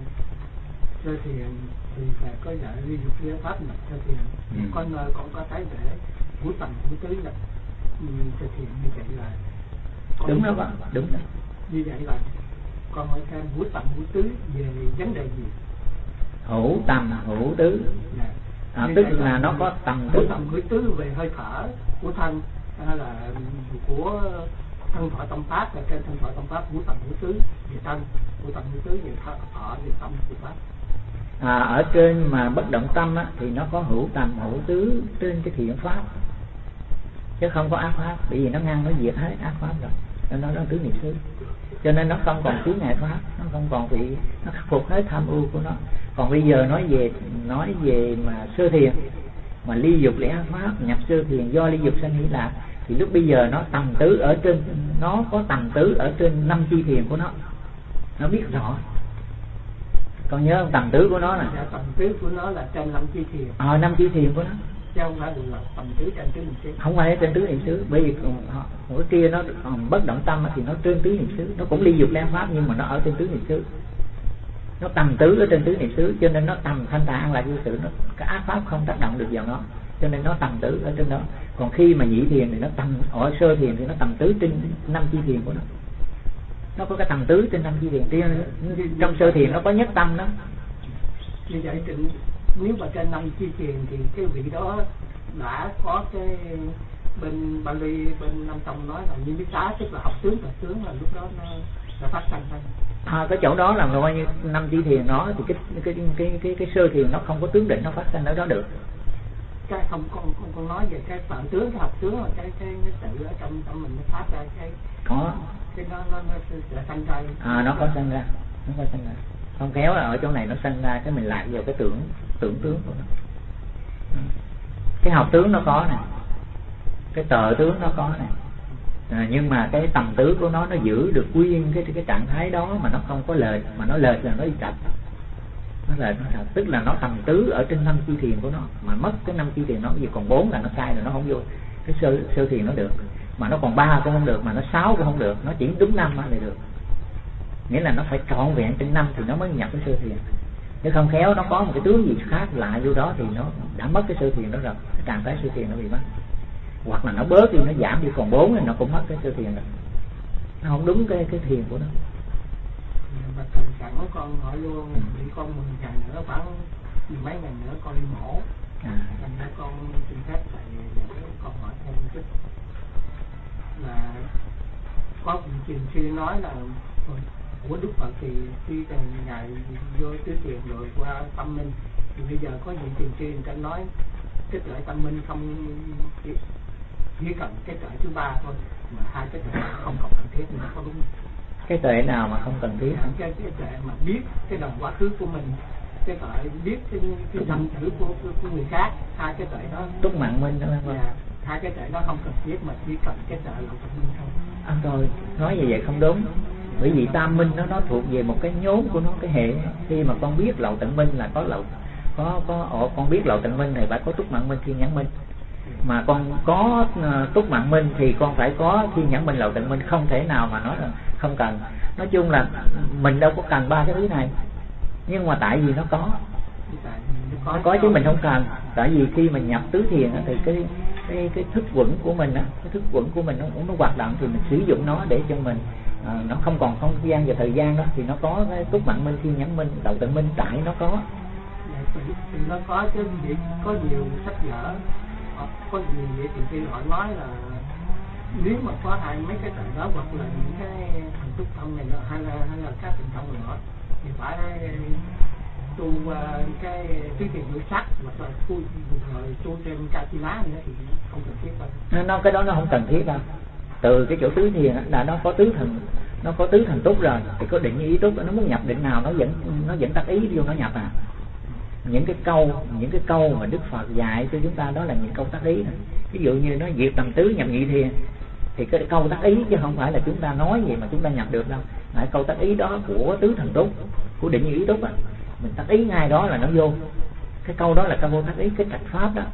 sơ thiền thì phải có dạy ly dục ly pháp nhập sơ thiền. Con nơi con có thấy để ngũ tầm ngũ tứ nhập sơ thiền như vậy là đúng đó bạn, đúng đó. Như vậy là con hỏi thêm ngũ tầm ngũ tứ về vấn đề gì? Hữu tầm hữu tứ. Tức là nó có tầm ngũ tầm ngũ tứ về hơi thở của thân hay là của thân thọ tâm pháp, và trên thân thọ tâm pháp ngũ tầm ngũ tứ về thân, ngũ tầm ngũ tứ về thọ về tâm về pháp. Ở trên mà bất động tâm á, thì nó có hữu tầm hữu tứ trên cái thiện pháp, chứ không có ác pháp, bởi vì nó ngăn nó diệt hết ác pháp rồi, nên nó tứ niệm xứ, cho nên nó không còn chướng ngại pháp, nó không còn bị, nó khắc phục hết tham ưu của nó. Còn bây giờ nói về mà sơ thiền mà ly dục lẽ pháp nhập sơ thiền do ly dục sanh hỷ lạc, thì lúc bây giờ nó tầm tứ ở trên, nó có tầm tứ ở trên 5 chi thiền của nó biết rõ. Con nhớ không? Tầm tứ của nó nè. Tầm tứ của nó là trên 5 chi thiền. 5 chi thiền của nó. Chứ không phải là tầm tứ trên tứ niệm xứ. Không phải trên tứ niệm xứ, bởi vì cái kia nó bất động tâm thì nó trên tứ niệm xứ, nó cũng ly dục lẽ pháp nhưng mà nó ở trên tứ niệm xứ. Nó tầm tứ ở trên tứ niệm xứ, cho nên nó tầm thanh tạng an lạc vô sự, nó cái ác pháp không tác động được vào nó, cho nên nó tầm tứ ở trên đó. Còn khi mà nhị thiền thì nó tầm, ở sơ thiền thì nó tầm tứ trên 5 chi thiền của nó có cái tầm tứ trên 5 chi thiền. Trong sơ thiền nó có nhất tâm đó. Như vậy nếu mà trên 5 chi thiền thì cái vị đó đã có cái bên Bali, bên Nam Tông nói là như biết tá, tức là học tướng là lúc đó nó phát sanh thôi. Cái chỗ đó là coi như 5 chi thiền nó thì cái sơ thiền nó không có tướng định nó phát sanh ở đó được. Cái không con nói về cái bản tướng, cái học tướng là cái tự ở trong mình nó phát ra cái có cái nó sẽ sanh ra. Nó có sanh ra, không khéo là ở chỗ này nó sanh ra cái mình lạc vào cái tưởng tướng của nó. Cái học tướng nó có nè, cái tờ tướng nó có nè, nhưng mà cái tầm tứ của nó giữ được nguyên cái trạng thái đó mà nó không có lệch, mà nó lệch là nó đi trật. Tức là nó tầm tứ ở trên 5 chi thiền của nó, mà mất cái 5 chi thiền nó vì còn 4 là nó sai rồi, nó không vô cái sơ thiền nó được, mà nó còn 3 cũng không được, mà nó 6 cũng không được, nó chỉ đúng 5 thì được. Nghĩa là nó phải trọn vẹn trên 5 thì nó mới nhập cái sơ thiền. Nếu không khéo nó có một cái tướng gì khác lại vô đó thì nó đã mất cái sơ thiền đó rồi, cái trạng thái sơ thiền nó bị mất. Hoặc là nó bớt đi, nó giảm đi còn 4 thì nó cũng mất cái sơ thiền rồi, nó không đúng cái thiền của nó. Mà thầy sẵn con hỏi luôn, bị con 10 ngày nữa, khoảng mấy ngày nữa con đi mổ. Thành ra con xin phép thầy để con hỏi thêm một chút là có truyền sư nói là của Đức Phật thì khi ngài vô tứ thiền rồi qua tâm minh, thì bây giờ có những truyền sư người ta nói cái tuệ tâm minh không chỉ cần cái tuệ thứ 3 thôi, mà 2 cái tuệ không còn cần thiết nữa, có đúng không? Cái tuệ nào mà không cần thiết? Cái tuệ mà biết cái đồng quá khứ của mình, cái tuệ biết cái tâm thử của người khác, 2 cái tuệ đó. Túc mạng minh đó không? 2 cái tuệ đó không cần thiết, mà chỉ cần cái tuệ lậu tận minh thôi. Thôi nói như vậy không đúng, bởi vì tam minh nó thuộc về một cái nhóm của nó, cái hệ. Khi mà con biết lậu tận minh là có con biết lậu tận minh này phải có túc mạng minh, thiên nhãn minh. Mà con có túc mạng minh thì con phải có thiên nhãn minh, lậu tận minh, không thể nào mà nói là không cần. Nói chung là mình đâu có cần 3 cái thứ này, nhưng mà tại vì nó có chứ mình không cần. Tại vì khi mình nhập tứ thiền thì cái thức quẩn của mình nó hoạt động, thì mình sử dụng nó để cho mình nó không còn không gian và thời gian đó, thì nó có cái túc mạng minh, thiên nhãn minh, lậu tận minh, tại nó có. Thì nó có chứ, có nhiều sách vở, có nhiều vậy thì họ nói là nếu mà có mấy cái tuệ đó, hoặc là những cái thần túc thông này nọ, hay là các thần thông này nọ, thì phải tu cái tứ thiền ngũ sắc, hoặc là tu thêm Katina nữa thì không cần thiết đâu. Cái đó nó không cần thiết đâu. Từ cái chỗ tứ thiền là nó có tứ thần túc rồi, thì có định ý túc, nó muốn nhập định nào nó vẫn tác ý vô nó nhập à. Những cái câu mà Đức Phật dạy cho chúng ta đó là những câu tác ý này. Ví dụ như nó diệt tầm tứ nhập nhị thiền thì cái câu tác ý, chứ không phải là chúng ta nói gì mà chúng ta nhập được đâu. Lại câu tác ý đó của tứ thần túc, của định ý túc á, mình tác ý ngay đó là nó vô. Cái câu đó là câu vô tác ý, cái trạch pháp đó.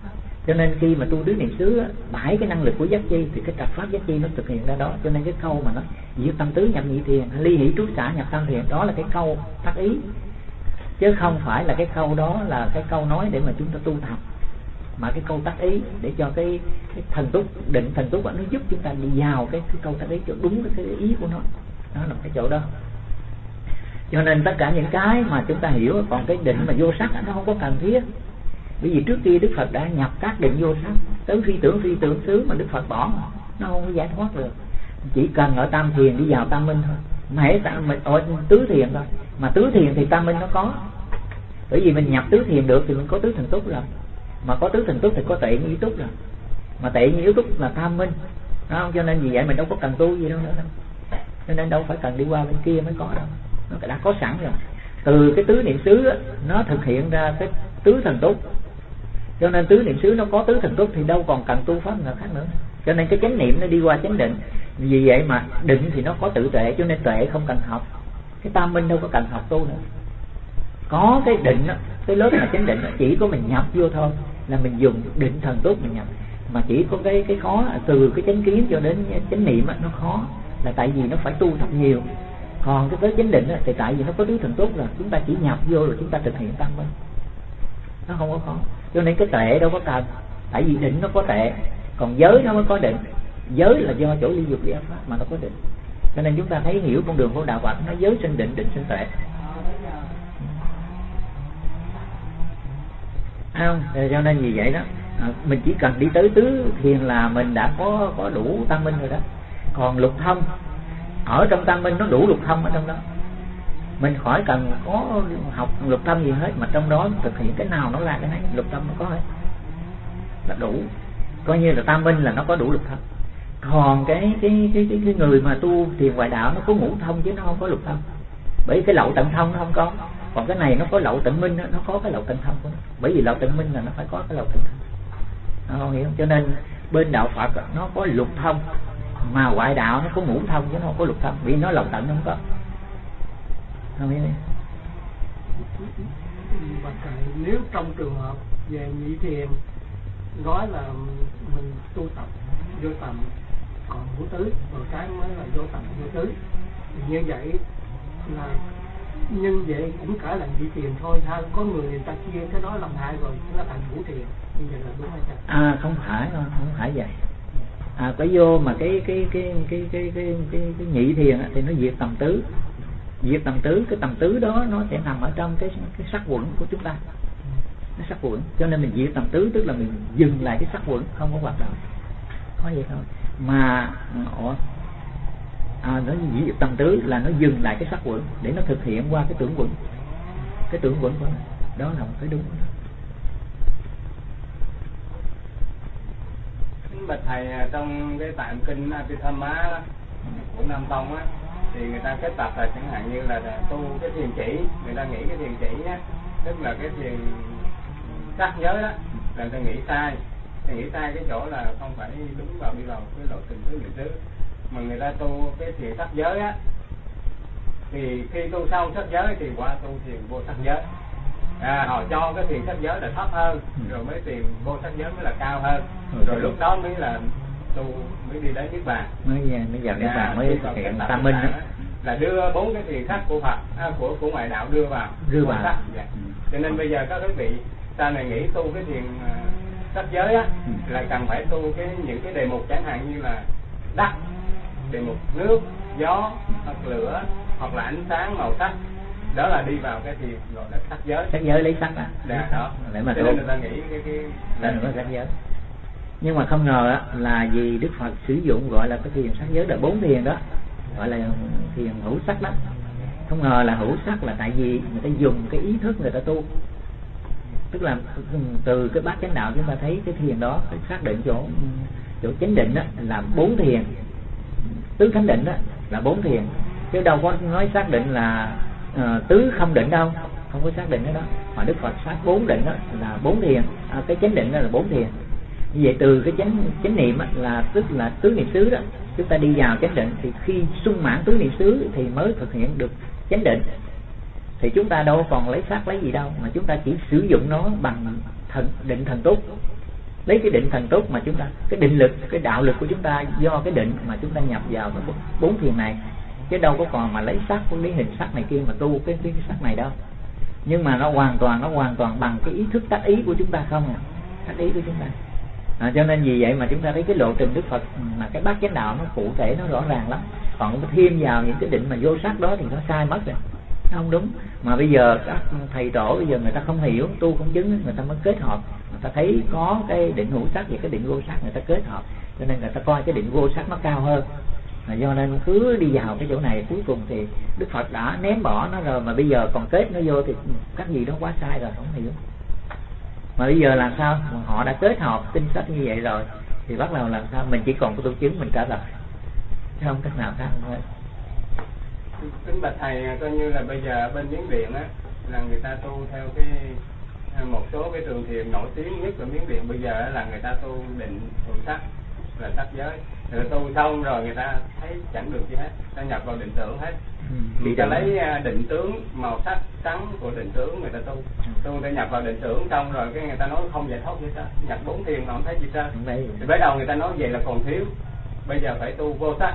Cho nên khi mà tu tứ niệm xứ, 7 cái năng lực của giác chi thì cái trạch pháp giác chi nó thực hiện ra đó. Cho nên cái câu mà nó diệt tâm tứ nhập nhị thiền, ly hỷ trú xả nhập tam thiền, đó là cái câu tác ý, chứ không phải là cái câu đó là cái câu nói để mà chúng ta tu tập, mà cái câu tác ý để cho cái thần túc, định thần túc nó giúp chúng ta đi vào cái câu tác ý cho đúng cái ý của nó. Đó là cái chỗ đó. Cho nên tất cả những cái mà chúng ta hiểu, còn cái định mà vô sắc nó không có cần thiết. Bởi vì trước kia Đức Phật đã nhập các định vô sắc, tới phi tưởng xứ mà Đức Phật bỏ, nó không có giải thoát được. Chỉ cần ở tam thiền đi vào tam minh thôi, mà hễ mình ở tứ thiền thôi. Mà tứ thiền thì tam minh nó có, bởi vì mình nhập tứ thiền được thì mình có tứ thần túc rồi. Mà có tứ thần túc thì có tệ như ý túc rồi. Mà tệ như ý túc là tam minh, đúng không? Cho nên vì vậy mình đâu có cần tu gì đâu nữa đâu. Cho nên đâu phải cần đi qua bên kia mới có đâu, nó đã có sẵn rồi. Từ cái tứ niệm xứ nó thực hiện ra cái tứ thần túc. Cho nên tứ niệm xứ nó có tứ thần túc thì đâu còn cần tu pháp nào khác nữa. Cho nên cái chánh niệm nó đi qua chánh định. Vì vậy mà định thì nó có tự tuệ, cho nên tuệ không cần học. Cái tam minh đâu có cần học tu nữa. Có cái định đó, cái lớp mà chánh định đó, chỉ có mình nhập vô thôi, là mình dùng định thần túc mình nhập. Mà chỉ có cái khó từ cái chánh kiến cho đến chánh niệm đó, nó khó là tại vì nó phải tu tập nhiều. Còn cái tới chánh định đó, thì tại vì nó có tứ thần túc rồi, chúng ta chỉ nhập vô rồi chúng ta thực hiện tam minh, nó không có khó. Cho nên cái tuệ đâu có cần, tại vì định nó có tuệ, còn giới nó mới có định. Giới là do chỗ ly dục ly ác pháp mà nó có định. Cho nên chúng ta thấy hiểu con đường của đạo Phật nó giới sinh định, định sinh tuệ. Không, cho nên vì vậy đó, mình chỉ cần đi tới tứ thiền là mình đã có đủ tam minh rồi đó. Còn lục thông ở trong tam minh nó đủ lục thông ở trong đó, mình khỏi cần có học lục thông gì hết, mà trong đó thực hiện cái nào nó ra cái này, lục thông nó có hết là đủ, coi như là tam minh là nó có đủ lục thông. Còn cái người mà tu thiền ngoại đạo nó có ngũ thông chứ nó không có lục thông, bởi cái lậu tận thông nó không có. Còn cái này nó có lậu tận minh, nó có cái lậu tận thông của nó, bởi vì lậu tận minh là nó phải có cái lậu tận thông, không hiểu. Cho nên bên đạo Phật nó có lục thông, mà ngoại đạo nó có ngũ thông chứ nó không có lục thông, vì nó lậu tận nó không có, không hiểu. Và nếu trong trường hợp về nhị thiền nói là mình tu tập vô tầm còn ngũ tứ, rồi cái mới là vô tầm vô tứ, thì như vậy là nhưng vậy cũng cả là nhị thiền thôi ha. Có người ta chia cái đó làm hai rồi nó thành ngũ thiền, như vậy là đúng hay không? Không phải vậy. Cái vô mà cái nhị thiền thì nó diệt tầm tứ. Diệt tầm tứ, cái tầm tứ đó nó sẽ nằm ở trong cái sắc quẩn của chúng ta, cái sắc quẩn. Cho nên mình diệt tầm tứ tức là mình dừng lại cái sắc quẩn, không có hoạt động, có vậy thôi. Mà nó diệt tầm tứ là nó dừng lại cái sắc quẩn để nó thực hiện qua cái tưởng quẩn, cái tưởng quẩn của nó. Đó là một cái đúng đó. Bạch thầy, trong cái tạng kinh Abhidhamma của Nam Tông á, thì người ta kết tập là chẳng hạn như là tu cái thiền chỉ, người ta nghĩ cái thiền chỉ nhé, tức là cái thiền sắc giới đó, là người ta nghĩ sai. Thì nghĩ sai cái chỗ là không phải đúng vào đi vào cái lộ trình tứ niệm xứ, mà người ta tu cái thiền sắc giới á, thì khi tu xong sắc giới thì qua tu thiền vô sắc giới. Họ cho cái thiền sắc giới là thấp hơn, rồi mới thiền vô sắc giới mới là cao hơn, rồi lúc đó mới là tu, mới đi đến niết bàn, mới vào niết bàn, mới thực hiện tam minh đó. Là đưa 4 cái thiền sắc của Phật, của ngoại đạo đưa vào sắc. Dạ. Cho nên bây giờ các quý vị sau này nghĩ tu cái thiền sắc giới á, là cần phải tu những cái đề mục chẳng hạn như là đất, đề mục nước, gió, hoặc lửa, hoặc là ánh sáng, màu sắc. Đó là đi vào cái thiền gọi là sắc giới. Sắc giới lấy sắc đó. Để mà cho nên người ta nghĩ cái là nó sắc giới. Nhưng mà không ngờ là vì Đức Phật sử dụng gọi là cái thiền sắc giới là 4 thiền đó, gọi là thiền hữu sắc đó. Không ngờ là hữu sắc là tại vì người ta dùng cái ý thức người ta tu. Tức là từ cái bát chánh đạo chúng ta thấy cái thiền đó, cái xác định chỗ chánh định đó là 4 thiền, tứ thánh định đó là 4 thiền, chứ đâu có nói xác định là tứ không định đâu, không có xác định đó. Mà Đức Phật xác 4 định đó là 4 thiền, cái chánh định đó là 4 thiền. Như vậy từ cái chánh niệm là tức là tứ niệm xứ đó, chúng ta đi vào chánh định thì khi sung mãn tứ niệm xứ thì mới thực hiện được chánh định. Thì chúng ta đâu còn lấy xác lấy gì đâu, mà chúng ta chỉ sử dụng nó bằng định thần túc. lấy cái định thần túc mà chúng ta, cái định lực, cái đạo lực của chúng ta do cái định mà chúng ta nhập vào cái 4 thiền này, chứ đâu có còn mà lấy sắc, lấy hình sắc này kia mà tu cái sắc này đâu. Nhưng mà nó hoàn toàn bằng cái ý thức tác ý của chúng ta không à, tác ý của chúng ta. Cho nên vì vậy mà chúng ta thấy cái lộ trình Đức Phật mà cái bát chánh đạo nó cụ thể, nó rõ ràng lắm. Còn thêm vào những cái định mà vô sắc đó thì nó sai mất rồi, nó không đúng. Mà bây giờ các thầy tổ bây giờ người ta không hiểu, tu không chứng, người ta mới kết hợp, người ta thấy có cái định hữu sắc và cái định vô sắc, người ta kết hợp, cho nên người ta coi cái định vô sắc nó cao hơn. Do nên cứ đi vào cái chỗ này, cuối cùng thì Đức Phật đã ném bỏ nó rồi, mà bây giờ còn kết nó vô thì các gì đó quá sai rồi, không hiểu. Mà bây giờ làm sao? Họ đã kết hợp tinh sách như vậy rồi thì bắt đầu làm sao? Mình chỉ còn có tu chứng mình trả lời, chứ không cách nào khác thôi. Kính bạch thầy, coi như là bây giờ bên Miến Điện á là người ta tu theo cái một số cái trường thiền nổi tiếng nhất ở Miến Điện bây giờ là người ta tu định hữu sắc là sắc giới. Người ta tu xong rồi người ta thấy chẳng được gì hết, ta nhập vào định tưởng hết. Người ta lấy định tướng màu sắc trắng của định tướng người ta tu người ta nhập vào định tưởng xong rồi cái người ta nói không giải thoát gì hết, nhập 4 thiền mà không thấy gì hết. Thì bắt đầu người ta nói vậy là còn thiếu, bây giờ phải tu vô sắc.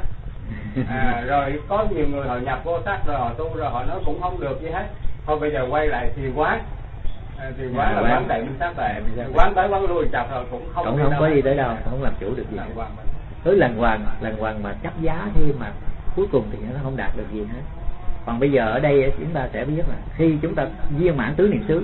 Rồi có nhiều người họ nhập vô sắc rồi họ tu rồi họ nói cũng không được gì hết, thôi bây giờ quay lại thiền quán. Thiền quán là quán đại minh sát tuệ, quán tới quán lui chập rồi cũng không có đi tới đâu, không làm chủ được gì. Cứ lần hoàng mà chấp giá thêm mà cuối cùng thì nó không đạt được gì hết. Còn bây giờ ở đây chúng ta sẽ biết là khi chúng ta viên mãn tứ niệm xứ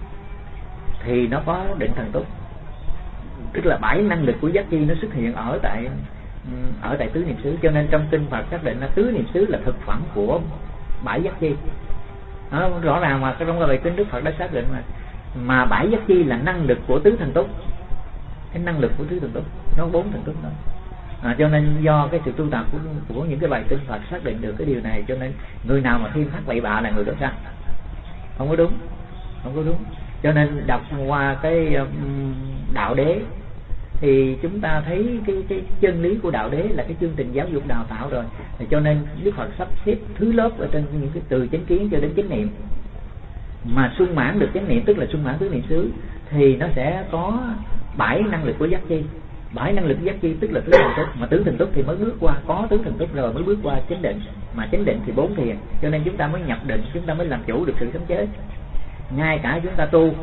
thì nó có định thần túc, tức là 7 năng lực của giác chi nó xuất hiện ở tại tứ niệm xứ. Cho nên trong kinh Phật xác định là tứ niệm xứ là thực phẩm của 7 giác chi. Rõ ràng mà trong bài kinh Đức Phật đã xác định mà 7 giác chi là năng lực của tứ thần túc. Cái năng lực của tứ thần túc nó 4 thần túc đó. Cho nên do cái sự tu tập của những cái bài kinh Phật xác định được cái điều này, cho nên người nào mà thêm thắt bậy bạ là người đó sai, không có đúng. Cho nên đọc qua cái đạo đế thì chúng ta thấy cái chân lý của đạo đế là cái chương trình giáo dục đào tạo rồi. Cho nên Đức Phật sắp xếp thứ lớp ở trên những cái từ chánh kiến cho đến chánh niệm, mà sung mãn được chánh niệm tức là sung mãn tứ niệm xứ thì nó sẽ có 7 năng lực của giác chi. 7 năng lực giác chi tức là tứ thần túc, mà tứ thần túc thì mới bước qua, có tứ thần túc rồi mới bước qua chánh định, mà chánh định thì 4 thiền. Cho nên chúng ta mới nhập định, chúng ta mới làm chủ được sự khống chế. Ngay cả chúng ta tu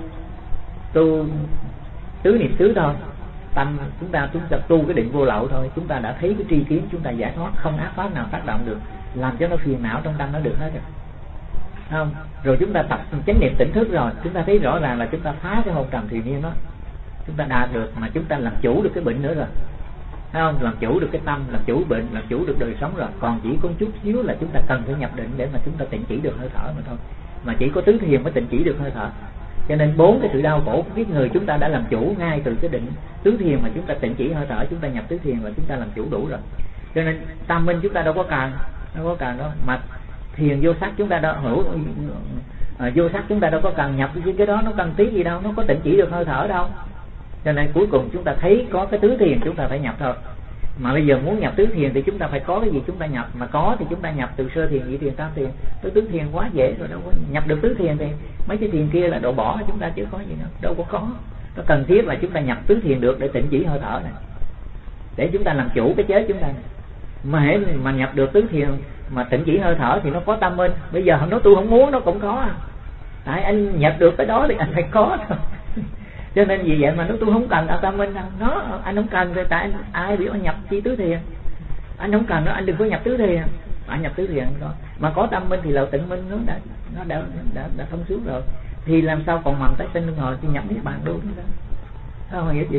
tứ niệm xứ thôi, tâm chúng ta tu cái định vô lậu thôi, chúng ta đã thấy cái tri kiến, chúng ta giải thoát, không ác pháp nào tác động được làm cho nó phiền não trong tâm nó được hết rồi, không? Rồi chúng ta tập chánh niệm tỉnh thức rồi, chúng ta thấy rõ ràng là chúng ta phá cái hôn trầm thùy miên đó, chúng ta đạt được, mà chúng ta làm chủ được cái bệnh nữa rồi, thấy không? Làm chủ được cái tâm, làm chủ bệnh, làm chủ được đời sống rồi. Còn chỉ có chút xíu là chúng ta cần phải nhập định để mà chúng ta tịnh chỉ được hơi thở mà thôi. Mà chỉ có tứ thiền mới tịnh chỉ được hơi thở. Cho nên 4 cái sự đau khổ của kiếp người chúng ta đã làm chủ ngay từ cái định tứ thiền mà chúng ta tịnh chỉ hơi thở, chúng ta nhập tứ thiền là chúng ta làm chủ đủ rồi. Cho nên tam minh chúng ta đâu có cần đâu, mà thiền vô sắc chúng ta đâu hữu vô sắc chúng ta đâu có cần nhập cái đó, nó cần tí gì đâu, nó có tịnh chỉ được hơi thở đâu. Cho nên cuối cùng chúng ta thấy có cái tứ thiền chúng ta phải nhập thôi. Mà bây giờ muốn nhập tứ thiền thì chúng ta phải có cái gì chúng ta nhập, mà có thì chúng ta nhập từ sơ thiền, nhị thiền, tam thiền tới tứ thiền quá dễ rồi, đâu có nhập được tứ thiền thì mấy cái thiền kia là đổ bỏ chúng ta chứ có gì đâu có. Nó cần thiết là chúng ta nhập tứ thiền được để tịnh chỉ hơi thở này, để chúng ta làm chủ cái chết chúng ta này. Mà nhập được tứ thiền mà tịnh chỉ hơi thở thì nó có tâm minh. Bây giờ nó tu không muốn nó cũng có, tại anh nhập được cái đó thì anh phải có thôi. Cho nên vì vậy mà nó tôi không cần tâm minh nó, anh không cần rồi, tại ai biểu anh nhập chi tứ thiền, anh không cần nó, anh đừng có nhập tứ thiền, anh nhập tứ thiền thôi. Mà có tâm minh thì lậu tịnh minh nó đã thông suốt rồi, thì làm sao còn mầm tái sinh luân hồi thì nhập niết bàn luôn đó. Không hiểu gì,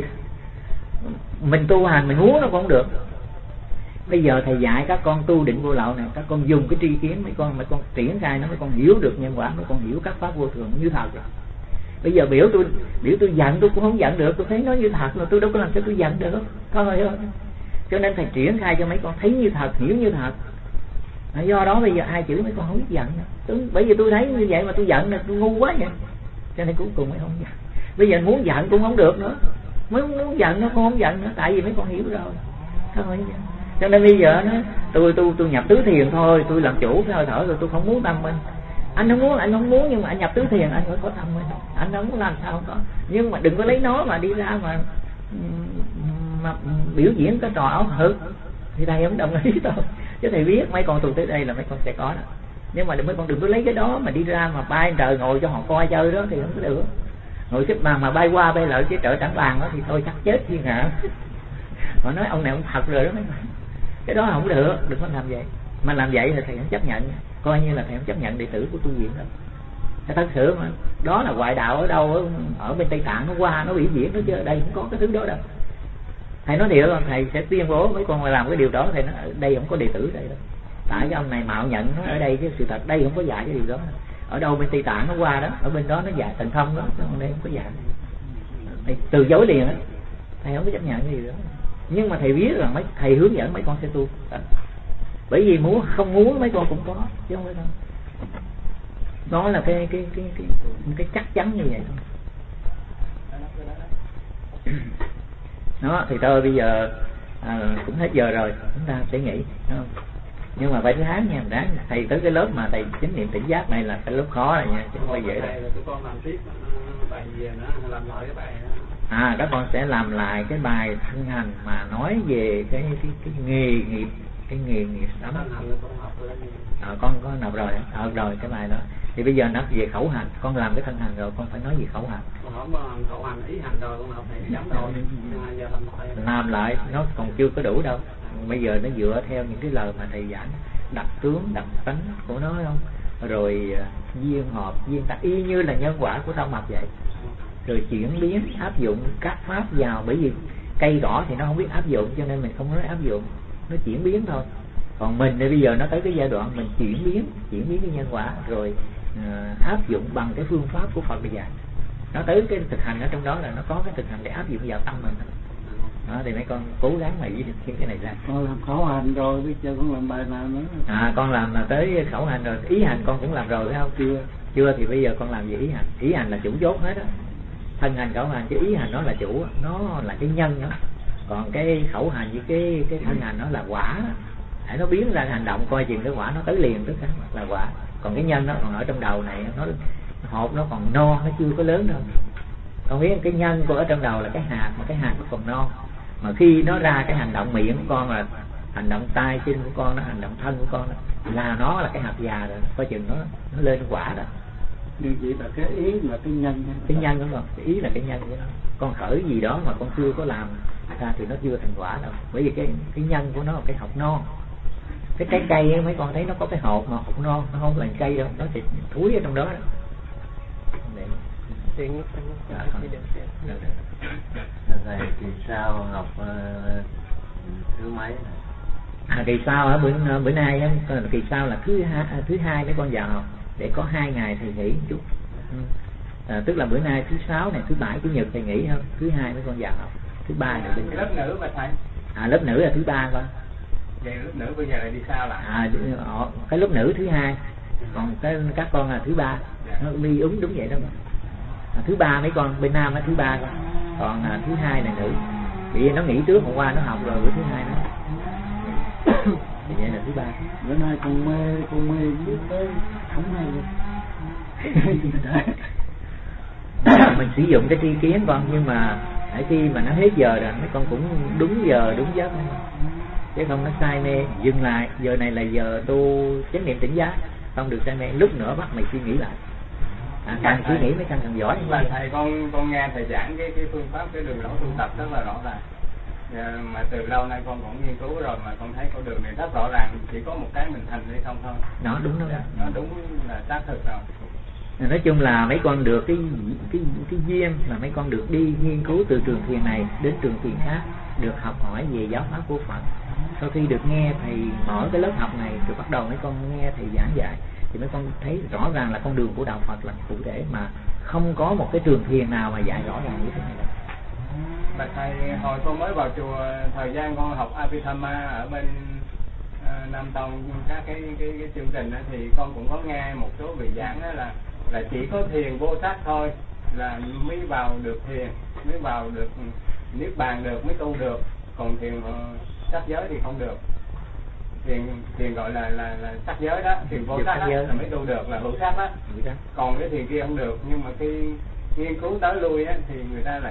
mình tu hành mình muốn nó cũng không được. Bây giờ thầy dạy các con tu định vô lậu này, các con dùng cái tri kiến, mấy con triển khai nó, mấy con hiểu được nhân quả, mấy con hiểu các pháp vô thường như thật rồi. Bây giờ biểu tôi giận tôi cũng không giận được, tôi thấy nó như thật mà tôi đâu có làm sao tôi giận được, con ơi. Cho nên thầy triển khai cho mấy con thấy như thật, hiểu như thật. Do đó bây giờ ai chửi mấy con không biết giận nữa. Bởi vì tôi thấy như vậy mà tôi giận là tôi ngu quá vậy. Cho nên cuối cùng mới không giận. Bây giờ muốn giận cũng không được nữa, mới muốn giận nó cũng không giận nữa, tại vì mấy con hiểu rồi. Cho nên bây giờ nó tôi nhập tứ thiền thôi, tôi làm chủ cái hơi thở rồi, tôi không muốn tâm minh. Anh không muốn nhưng mà anh nhập tứ thiền anh phải có tâm minh. Anh không muốn làm sao không có, nhưng mà đừng có lấy nó mà đi ra mà biểu diễn cái trò ảo thực thì thầy không đồng ý đâu. Chứ thầy biết mấy con tu tới đây là mấy con sẽ có đó, nhưng mà mấy con đừng có lấy cái đó mà đi ra mà bay trời ngồi cho họ coi chơi đó thì không có được. Ngồi xếp bằng mà bay qua bay lại cái chợ Trảng Bàng đó thì tôi chắc chết thiên hạ. Họ nói ông này ông thật rồi đó mấy con. Cái đó không được, đừng có làm vậy. Mà làm vậy thì thầy không chấp nhận, coi như là thầy không chấp nhận đệ tử của tu viện đâu. Cái thật sự mà đó là ngoại đạo ở đâu ở bên Tây Tạng nó qua nó biểu diễn nó chứ ở đây không có cái thứ đó đâu. Thầy nói thiệt là thầy sẽ tuyên bố mấy con mà làm cái điều đó, thầy nói ở đây không có đệ tử ở đây đâu. Tại cái ông này mạo nhận nói ở đây chứ sự thật đây không có dạy cái điều đó. Ở đâu bên Tây Tạng nó qua đó, ở bên đó nó dạy thần thông đó, ở đây không có dạy. Thầy từ chối liền á, thầy không có chấp nhận cái điều đó. Nhưng mà thầy biết rằng mấy thầy hướng dẫn mấy con sẽ tu. Bởi vì muốn không muốn mấy con cũng có chứ không phải đâu. Đó là cái chắc chắn như vậy thôi. Đó thì thôi bây giờ cũng hết giờ rồi, chúng ta sẽ nghỉ, đúng không? Nhưng mà phải thứ tháng nha, đáng thầy tới cái lớp mà thầy chánh niệm tỉnh giác này là cái lớp khó rồi nha, chứ không phải dễ đâu. Tụi con làm tiếp bài gì nữa, làm lại cái bài đó. Các con sẽ làm lại cái bài thân hành mà nói về cái nghề nghiệp, cái nghề nghiệp đó. Con có nộp rồi, rồi cái bài đó. Thì bây giờ nó về khẩu hành, con làm cái thân hành rồi, con phải nói gì khẩu hành. Con khẩu hành, ý hành rồi, con làm thầy chấm rồi, giờ làm lại, nó còn chưa có đủ đâu. Bây giờ nó dựa theo những cái lời mà thầy giảng, đặc tướng, đặc tánh của nó không? Rồi duyên hợp, duyên tạc, y như là nhân quả của tâm mạch vậy. Rồi chuyển biến, áp dụng các pháp vào, bởi vì cây cỏ thì nó không biết áp dụng cho nên mình không nói áp dụng, nó chuyển biến thôi. Còn mình thì bây giờ nó tới cái giai đoạn mình chuyển biến cái nhân quả rồi áp dụng bằng cái phương pháp của Phật bây giờ. Nó tới cái thực hành ở trong đó là nó có cái thực hành để áp dụng vào tâm mình. Đó thì mấy con cố gắng mà giữ được cái này ra. Con làm khẩu hành rồi, bây giờ con làm bài nào nữa? Con làm là tới khẩu hành rồi, ý hành con cũng làm rồi phải không? Chưa thì bây giờ con làm gì ý hành? Ý hành là chủ chốt hết á. Thân hành khẩu hành chứ ý hành nó là chủ, nó là cái nhân đó. Còn cái khẩu hành với cái thân hành nó là quả. Để nó biến ra hành động coi chừng cái quả nó tới liền tức là quả. Còn cái nhân nó còn ở trong đầu này, nó hộp nó còn non, nó chưa có lớn đâu. Con biết cái nhân của ở trong đầu là cái hạt, mà cái hạt nó còn non. Mà khi nó ra cái hành động miệng của con là hành động tay chân của con, nó hành động thân của con đó, là nó là cái hạt già rồi, coi chừng nó lên quả đó. Nhưng chỉ là cái ý là cái nhân. Cái nhân đó, cái ý là cái nhân của nó. Con khởi gì đó mà con chưa có làm ra thì nó chưa thành quả đâu. Bởi vì cái nhân của nó là cái hột non. Cái trái cây ấy, mấy con thấy nó có cái hột mà hột non, nó không là cây đâu, nó thì thúi ở trong đó. Thầy kỳ sau học thứ mấy? Kỳ sau ở bữa nay á, kỳ sau là thứ hai mấy con vào học để có 2 ngày thầy nghỉ một chút. Tức là bữa nay thứ 6 này, thứ 7 chủ nhật thầy nghỉ không? Thứ 2 mấy con vào học, thứ 3 là bên lớp nữ mà thầy. Lớp nữ là thứ 3 con. Vậy lớp nữ bây giờ lại đi sao lại? Cái lớp nữ thứ 2, còn các con là thứ 3. Nó đi đúng vậy đó. Thứ 3 mấy con bên nam là thứ 3 con, còn thứ 2 là nữ. Vì nó nghỉ trước hôm qua nó học rồi, bữa thứ 2 nó thì vậy là thứ 3. Bữa nay con mê biết tới không hay mình sử dụng cái tri kiến con, nhưng mà khi mà nó hết giờ rồi mấy con cũng đúng giờ đúng giấc, chứ không nó say mê. Dừng lại, giờ này là giờ tu chánh niệm tỉnh giác, không được say mê. Lúc nữa bắt mày suy nghĩ lại. Càng suy nghĩ mới càng giỏi. Là thầy con nghe thầy giảng cái phương pháp, cái đường lối tu tập rất là rõ ràng. Mà từ lâu nay con cũng nghiên cứu rồi mà con thấy con đường này rất rõ ràng, chỉ có một cái mình thành hay không thôi. Nó đúng đó. Nó đúng là xác thực rồi. Nói chung là mấy con được cái duyên là mấy con được đi nghiên cứu từ trường thiền này đến trường thiền khác, được học hỏi về giáo pháp của Phật. Sau khi được nghe thầy mở cái lớp học này, rồi bắt đầu mấy con nghe thầy giảng dạy, thì mấy con thấy rõ ràng là con đường của đạo Phật là cụ thể, mà không có một cái trường thiền nào mà dạy rõ ràng như thế này đâu. Mà thầy hồi con mới vào chùa, thời gian con học Abhidhamma ở bên Nam Tông, các cái chương trình đó, thì con cũng có nghe một số vị giảng đó là chỉ có thiền vô sắc thôi là mới vào được thiền, mới vào được niết bàn được, mới tu được. Còn thiền sắc giới thì không được. Thiền gọi là sắc giới đó, thiền vô sắc đó, là mới tu được, là hữu sắc đó. Còn cái thiền kia không được. Nhưng mà khi nghiên cứu tới lui á, thì người ta lại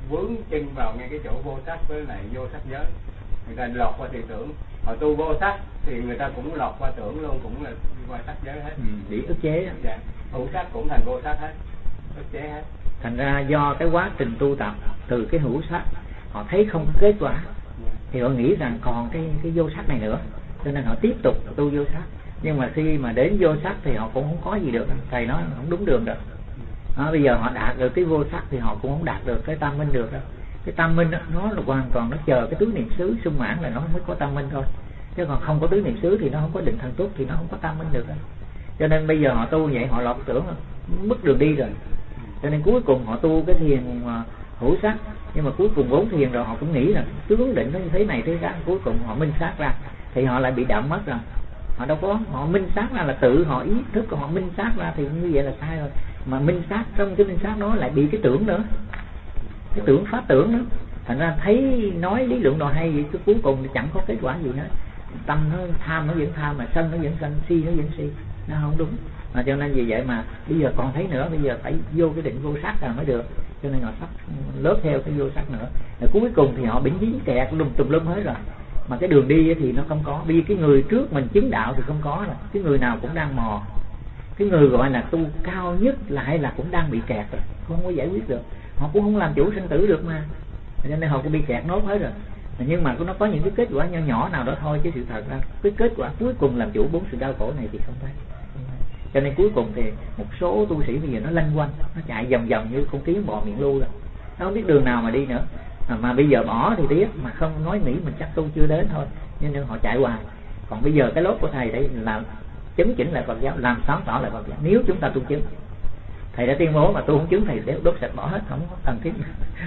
vướng chân vào ngay cái chỗ vô sắc với lại vô sắc giới, người ta lọt qua thiền tưởng. Họ tu vô sắc thì người ta cũng lọt qua tưởng luôn, cũng là qua sắc giới hết. Bị ức chế. Dạ. Hữu sắc cũng thành vô sắc hết, ức chế hết. Thành ra do cái quá trình tu tập từ cái hữu sắc họ thấy không có kết quả thì họ nghĩ rằng còn cái vô sắc này nữa, cho nên họ tiếp tục tu vô sắc. Nhưng mà khi mà đến vô sắc thì họ cũng không có gì được, thầy nói không đúng đường được. Bây giờ họ đạt được cái vô sắc thì họ cũng không đạt được cái tam minh được đâu. Cái tam minh đó, nó là hoàn toàn nó chờ cái tứ niệm xứ sung mãn là nó mới có tam minh thôi, chứ còn không có tứ niệm xứ thì nó không có định thần túc, thì nó không có tam minh được đâu. Cho nên bây giờ họ tu vậy họ lọt tưởng mất đường đi rồi, cho nên cuối cùng họ tu cái thiền hữu sắc, nhưng mà cuối cùng 4 thiền rồi họ cũng nghĩ là tướng định nó như thế này thế khác, cuối cùng họ minh sát ra thì họ lại bị đậm mất rồi. Họ đâu có, họ minh sát ra là tự họ ý thức, họ minh sát ra thì như vậy là sai rồi. Mà minh sát trong cái minh sát đó lại bị cái tưởng nữa, cái tưởng pháp tưởng nữa. Thành ra thấy nói lý luận đồ hay vậy chứ cuối cùng thì chẳng có kết quả gì hết. Tâm nó tham nó vẫn tham, mà sân nó vẫn sân, si nó vẫn si, nó không đúng. Mà cho nên vì vậy mà bây giờ còn thấy nữa, bây giờ phải vô cái định vô sắc là mới được. Cho nên họ sắp lớp theo cái vô sắc nữa. Rồi cuối cùng thì họ bị dính kẹt tùm lum hết rồi. Mà cái đường đi thì nó không có. Vì cái người trước mình chứng đạo thì không có rồi. Cái người nào cũng đang mò. Cái người gọi là tu cao nhất lại là cũng đang bị kẹt rồi, không có giải quyết được. Họ cũng không làm chủ sinh tử được mà, cho nên họ cũng bị kẹt nốt hết rồi. Nhưng mà nó có những cái kết quả nhỏ nhỏ nào đó thôi, chứ sự thật ra cái kết quả cuối cùng làm chủ 4 sự đau khổ này thì không thấy. Cho nên cuối cùng thì một số tu sĩ bây giờ nó lanh quanh, nó chạy vòng vòng như con kiến bò miệng lu rồi, nó không biết đường nào mà đi nữa. Mà bây giờ bỏ thì tiếc, mà không nói nghĩ mình chắc tu chưa đến thôi, nên họ chạy hoài. Còn bây giờ cái lốt của thầy đấy là chấn chỉnh lại Phật giáo, làm sáng tỏ lại Phật giáo. Nếu chúng ta tu chứng, thầy đã tuyên bố mà tu không chứng thầy đốt sạch bỏ hết, không có cần thiết.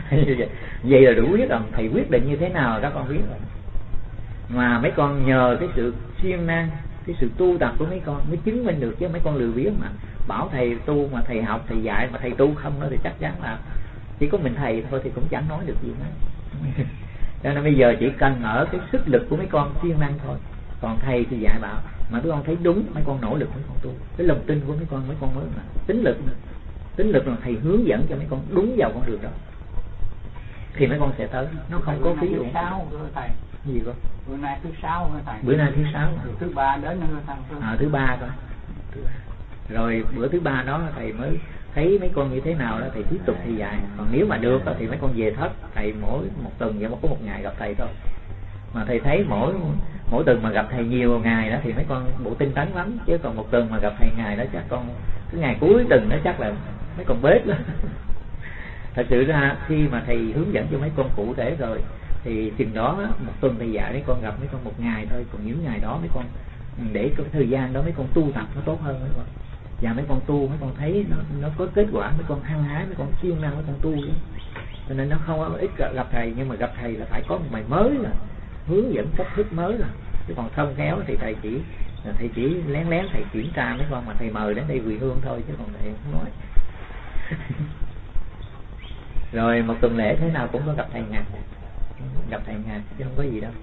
Vậy là đủ biết rồi, thầy quyết định như thế nào các con biết rồi. Mà mấy con nhờ cái sự siêng năng, cái sự tu tập của mấy con mới chứng minh được, chứ mấy con lười biếng mà bảo thầy tu mà thầy học thầy dạy mà thầy tu không đó thì chắc chắn là chỉ có mình thầy thôi thì cũng chẳng nói được gì nữa. Cho nên bây giờ chỉ cần ở cái sức lực của mấy con siêng năng thôi, còn thầy thì dạy bảo mà mấy con thấy đúng, mấy con nỗ lực mấy con tu, cái lòng tin của mấy con mới là tính lực là thầy hướng dẫn cho mấy con đúng vào con đường đó thì mấy con sẽ tới, nó không có phí uổng. Thầy gì con? Bữa nay thứ 6 hả thầy? Bữa nay thứ 6. Thứ 3 đến nữa thầy. Thứ 3 coi. Rồi bữa thứ 3 đó thầy mới thấy mấy con như thế nào đó thầy tiếp tục thì dạy. Còn nếu mà được đó, thì mấy con về thất, thầy mỗi một tuần vậy có một ngày gặp thầy thôi. Mà thầy thấy mỗi tuần mà gặp thầy nhiều ngày đó thì mấy con bộ tinh tấn lắm, chứ còn một tuần mà gặp thầy ngày đó chắc con cái ngày cuối tuần đó chắc là mấy con bết lắm. Thật sự ra khi mà thầy hướng dẫn cho mấy con cụ thể rồi thì chừng đó một tuần thầy dạy mấy con gặp mấy con một ngày thôi, còn những ngày đó mấy con để cái thời gian đó mấy con tu tập nó tốt hơn mấy con. Và mấy con tu mấy con thấy nó có kết quả, mấy con hăng hái, mấy con siêng năng mấy con tu đó. Cho nên nó không có ít gặp thầy, nhưng mà gặp thầy là phải có một bài mới, là hướng dẫn cách thức mới, là chứ còn không khéo thì thầy chỉ lén thầy kiểm tra mấy con, mà thầy mời đến đây quỳ hương thôi chứ còn thầy không nói. Rồi một tuần lễ thế nào cũng có gặp thầy ngàn chứ không có gì đâu.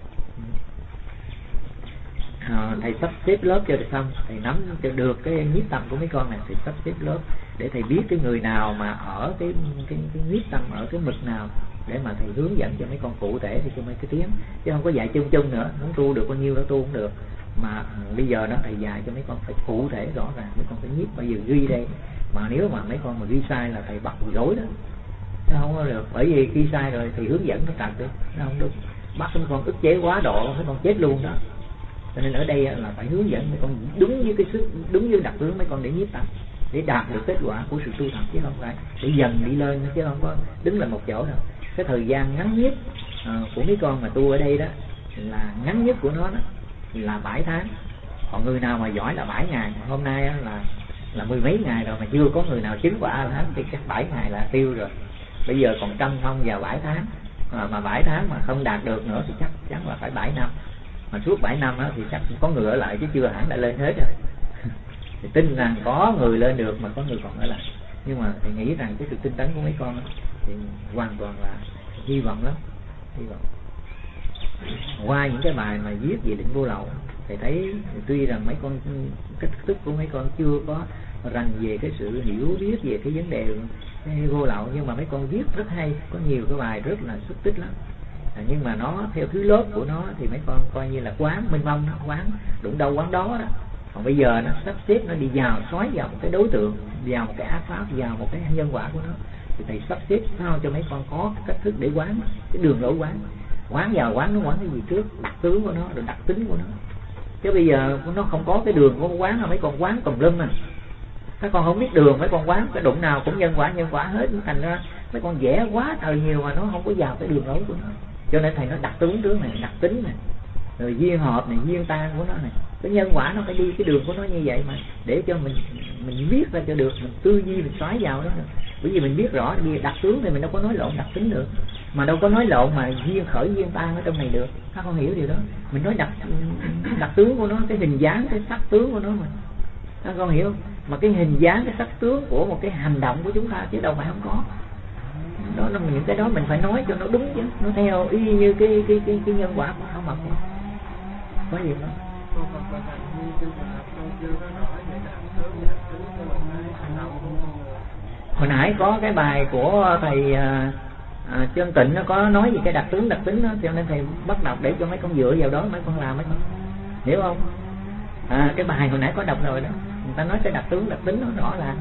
Thầy sắp xếp lớp cho được xong, thầy nắm cho được cái nhiếp tâm của mấy con này, thầy sắp xếp lớp để thầy biết cái người nào mà ở cái nhiếp tâm ở cái mực nào để mà thầy hướng dẫn cho mấy con cụ thể thì cho mấy cái tiếng, chứ không có dạy chung chung nữa, muốn tu được bao nhiêu đó tu cũng được. Mà bây giờ đó thầy dạy cho mấy con phải cụ thể rõ ràng, mấy con phải nhiếp bây giờ ghi đây, mà nếu mà mấy con mà ghi sai là thầy bắt rối đó, nó không có được. Bởi vì khi sai rồi thì hướng dẫn nó trật đi, nó không đúng, bắt mấy con ức chế quá độ mấy con chết luôn đó. Cho nên ở đây là phải hướng dẫn mấy con đúng với cái sức, đúng với đặc tướng mấy con để nhiếp tâm, để đạt được kết quả của sự tu tập, chứ không phải để dần đi lên, chứ không có đứng lại một chỗ đâu. Cái thời gian ngắn nhất của mấy con mà tu ở đây đó là ngắn nhất của nó đó là 7 tháng. Còn người nào mà giỏi là 7 ngày, hôm nay là 10 mấy ngày rồi mà chưa có người nào chứng quả A-la-hán thì chắc 7 ngày là tiêu rồi. Bây giờ còn trăm không vào 7 tháng, mà 7 tháng mà không đạt được nữa thì chắc chắn là phải 7 năm. Mà suốt 7 năm đó thì chắc có người ở lại chứ chưa hẳn đã lên hết rồi. Thì tin rằng có người lên được mà có người còn ở lại. Nhưng mà thầy nghĩ rằng cái sự tinh tấn của mấy con thì hoàn toàn là hy vọng lắm, hy vọng. Qua những cái bài mà viết về định vô lậu, thầy thấy tuy rằng mấy con cách thức của mấy con chưa có rành về cái sự hiểu biết về cái vấn đề cái vô lậu, nhưng mà mấy con viết rất hay, có nhiều cái bài rất là xúc tích lắm. Nhưng mà nó theo thứ lớp của nó thì mấy con coi như là quán mênh mông, nó quán đụng đâu quán đó đó. Còn bây giờ nó sắp xếp, nó đi vào xoáy vào một cái đối tượng, vào một cái ác pháp, vào một cái nhân quả của nó, thì thầy sắp xếp sao cho mấy con có cái cách thức để quán, cái đường lối quán vào quán nó quán cái gì trước, đặc tướng của nó, rồi đặc tính của nó. Chứ bây giờ nó không có cái đường của quán, là mấy con quán tùm lum à. Các con không biết đường, mấy con quán cái đụng nào cũng nhân quả hết, thành ra mấy con vẽ quá trời nhiều mà nó không có vào cái đường lối của nó. Cho nên thầy nó đặc tướng trước này, đặc tính này, rồi duyên hợp này, duyên tan của nó này, cái nhân quả nó phải đi cái đường của nó như vậy mà, để cho mình viết ra cho được, mình tư duy mình xoáy vào đó. Bởi vì mình biết rõ đi đặc tướng thì mình đâu có nói lộn đặc tính được, mà đâu có nói lộn mà duyên khởi duyên tan ở trong này được. Các con hiểu điều đó. Mình nói đặc tướng của nó, cái hình dáng, cái sắc tướng của nó mà. Các con hiểu không? Mà cái hình dáng, cái sắc tướng của một cái hành động của chúng ta chứ đâu phải không có. Đó là những cái đó mình phải nói cho nó đúng chứ, nó theo y như cái nhân quả của Thảo Mộc. Có gì không? Hồi nãy có cái bài của thầy Trân Tịnh nó có nói về cái đặc tính đó, cho nên thầy bắt đọc để cho mấy con dựa vào đó mấy con làm, mấy con hiểu không? Cái bài hồi nãy có đọc rồi đó, người ta nói cái đặc tính nó rõ là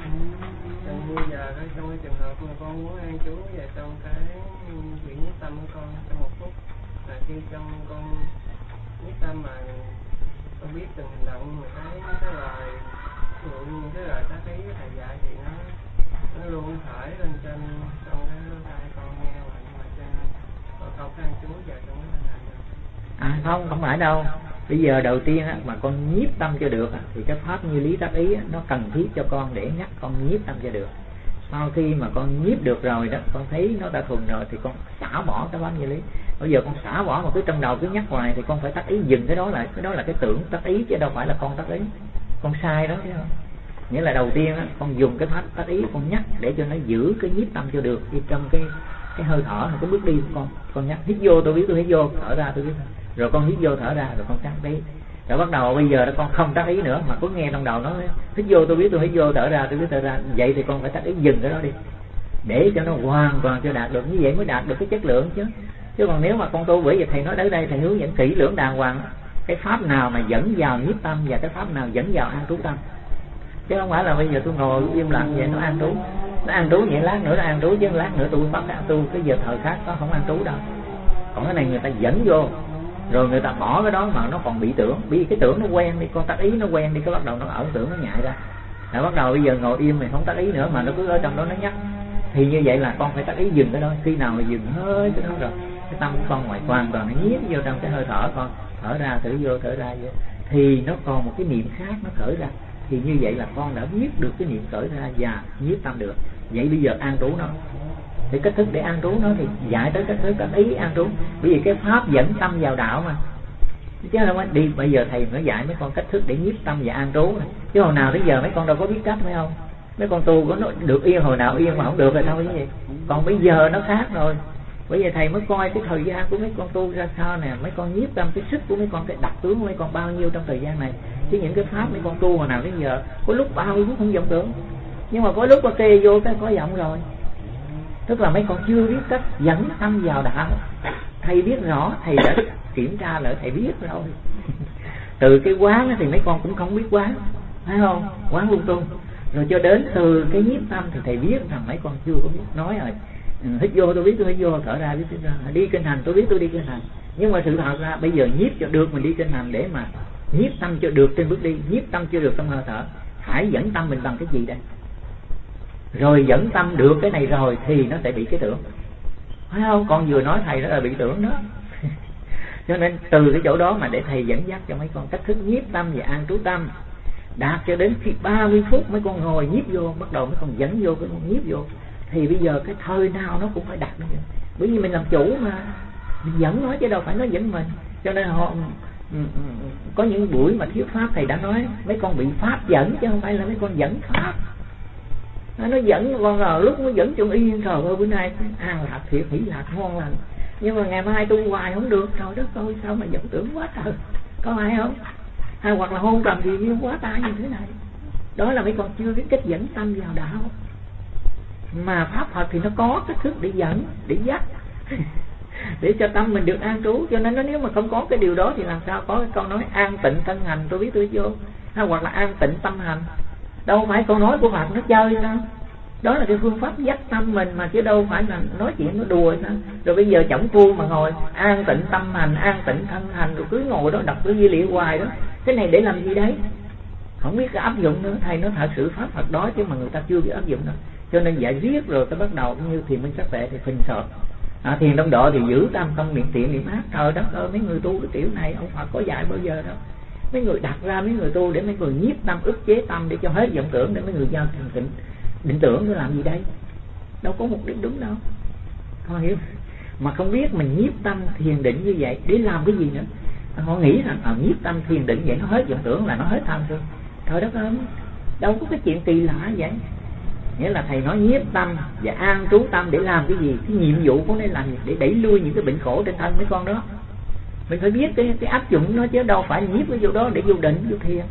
như giờ trong cái trường hợp mà con muốn an trú về trong cái chuyện nhất tâm của con trong một phút, là khi trong con nhất tâm mà con biết từng hành động mà cái lời những cái lời tác ý thầy dạy thì nó luôn khởi lên trên trong cái lỗ tai con nghe vậy, nhưng mà trên con không an trú về trong cái hành động. Không phải đâu. Bây giờ đầu tiên á, mà con nhiếp tâm cho được thì cái pháp như lý tác ý á, nó cần thiết cho con để nhắc con nhiếp tâm cho được. Sau khi mà con nhiếp được rồi đó, con thấy nó đã thuần rồi thì con xả bỏ cái pháp như lý. Bây giờ con xả bỏ mà cứ trong đầu cứ nhắc hoài thì con phải tác ý dừng cái đó lại. Cái đó là cái tưởng tác ý chứ đâu phải là con tác ý. Con sai đó, thấy không? Nghĩa là đầu tiên á, con dùng cái pháp tác ý con nhắc để cho nó giữ cái nhiếp tâm cho được. Thì trong cái hơi thở, cái bước đi của con nhắc hít vô tôi biết tôi hít vô, thở ra tôi biết. Rồi con hít vô thở ra rồi con tác ý. Rồi bắt đầu bây giờ đó con không tác ý nữa mà có nghe trong đầu nó hít vô tôi biết tôi hít vô, thở ra tôi biết thở ra. Vậy thì con phải tác ý dừng cái đó đi, để cho nó hoàn toàn cho đạt được, như vậy mới đạt được cái chất lượng chứ. Chứ còn nếu mà con tu, bởi vì thầy nói tới đây thầy hướng dẫn kỹ lưỡng đàng hoàng cái pháp nào mà dẫn vào nhiếp tâm và cái pháp nào dẫn vào an trú tâm, chứ không phải là bây giờ tôi ngồi im lặng vậy nó an trú. Nó an trú vậy lát nữa nó an trú, chứ lát nữa tôi pháp tu cái giờ thời khác nó không an trú đâu. Còn cái này người ta dẫn vô rồi người ta bỏ cái đó mà nó còn bị tưởng, vì cái tưởng nó quen đi, con tác ý nó quen đi, cái bắt đầu nó ảo tưởng nó nhại ra. Rồi bắt đầu bây giờ ngồi im mình không tác ý nữa mà nó cứ ở trong đó nó nhắc, thì như vậy là con phải tác ý dừng cái đó. Khi nào mà dừng hơi cái đó rồi cái tâm của con ngoài hoàn toàn nó nhiếp vô trong cái hơi thở, con thở ra thở vô thở ra vậy, thì nó còn một cái niệm khác nó khởi ra. Thì như vậy là con đã biết được cái niệm khởi ra và nhiếp tâm được. Vậy bây giờ an trú nó, thì cách thức để an trú nó thì dạy tới cách thức, cách ý an trú. Bởi vì cái pháp dẫn tâm vào đạo mà, chứ không phải đi. Bây giờ thầy nó dạy mấy con cách thức để nhiếp tâm và an trú này. Chứ hồi nào tới giờ mấy con đâu có biết cách, phải không? Mấy con tu có nó được yên hồi nào yên mà không được rồi thôi chứ gì. Còn bây giờ nó khác rồi. Bây giờ thầy mới coi cái thời gian của mấy con tu ra sao nè, mấy con nhiếp tâm, cái sức của mấy con, cái đặc tướng của mấy con bao nhiêu trong thời gian này. Chứ những cái pháp mấy con tu hồi nào tới giờ có lúc 30 phút không vọng tưởng, nhưng mà có lúc có kê vô cái có vọng rồi. Tức là mấy con chưa biết cách dẫn tâm vào đạo. Thầy biết rõ, thầy đã kiểm tra lại, thầy biết rồi. Từ cái quán thì mấy con cũng không biết quán, phải không? Quán lung tung. Rồi cho đến từ cái nhiếp tâm thì thầy biết rằng mấy con chưa có biết. Nói rồi hít vô tôi biết tôi hít vô, thở ra biết tôi ra. Đi kinh hành tôi biết tôi đi kinh hành. Nhưng mà sự thật ra bây giờ nhiếp cho được mình đi kinh hành, để mà nhiếp tâm cho được trên bước đi, nhiếp tâm chưa được trong hơi thở, hãy dẫn tâm mình bằng cái gì đây? Rồi dẫn tâm được cái này rồi thì nó sẽ bị cái tưởng, phải không? Con vừa nói thầy đó là bị tưởng đó. Cho nên từ cái chỗ đó mà để thầy dẫn dắt cho mấy con cách thức nhiếp tâm và an trú tâm, đạt cho đến khi 30 phút mấy con ngồi nhiếp vô, bắt đầu mấy con dẫn vô cái con nhiếp vô, thì bây giờ cái thời nào nó cũng phải đạt được. Bởi vì mình làm chủ mà, mình dẫn nó chứ đâu phải nó dẫn mình. Cho nên họ có những buổi mà thuyết pháp thầy đã nói mấy con bị pháp dẫn, chứ không phải là mấy con dẫn pháp. Nó dẫn con rồi lúc nó dẫn chung yên, trời ơi bữa nay an lạc thiệt, hỷ lạc ngon lành, nhưng mà ngày mai tu hoài không được, trời đất ơi sao mà dẫn tưởng quá trời, có ai không? Hay hoặc là hôn trầm gì quá tai như thế này. Đó là mấy con chưa biết cách dẫn tâm vào đạo. Mà pháp Phật thì nó có cái thức để dẫn, để dắt để cho tâm mình được an trú. Cho nên nó nếu mà không có cái điều đó thì làm sao có cái câu nói an tịnh thân hành tôi biết tôi vô, hay hoặc là an tịnh tâm hành. Đâu phải câu nói của Phật nó chơi sao? Đó là cái phương pháp dắt tâm mình mà, chứ đâu phải là nói chuyện nó đùa sao? Rồi bây giờ chổng cu mà ngồi an tịnh tâm hành, an tịnh thân hành, rồi cứ ngồi đó đọc cái di liệu hoài đó. Cái này để làm gì đấy? Không biết cái áp dụng nữa. Thầy nói thật sự pháp Phật đó chứ mà người ta chưa biết áp dụng nữa. Cho nên dạy riết rồi ta bắt đầu như thiền minh sắc tuệ thì phình sợ. Thiền đông độ thì giữ tam tâm miệng tiện niệm ác. Trời đất ơi, mấy người tu cái kiểu này ông Phật có dạy bao giờ đâu. Mấy người đặt ra mấy người tu để mấy người nhiếp tâm, ức chế tâm để cho hết vọng tưởng, để mấy người giao thành định tưởng để làm gì đây? Đâu có mục đích đúng đâu. Họ hiểu. Mà không biết mình nhiếp tâm thiền định như vậy để làm cái gì nữa. Họ nghĩ rằng nhiếp tâm thiền định vậy nó hết vọng tưởng là nó hết tham sân. Trời đất ơi, đâu có cái chuyện kỳ lạ vậy. Nghĩa là thầy nói nhiếp tâm và an trú tâm để làm cái gì? Cái nhiệm vụ của nó làm gì? Để đẩy lui những cái bệnh khổ trên thân mấy con đó. Mình phải biết cái áp dụng nó chứ đâu phải nhiếp cái vô đó để vô định, vô thiền.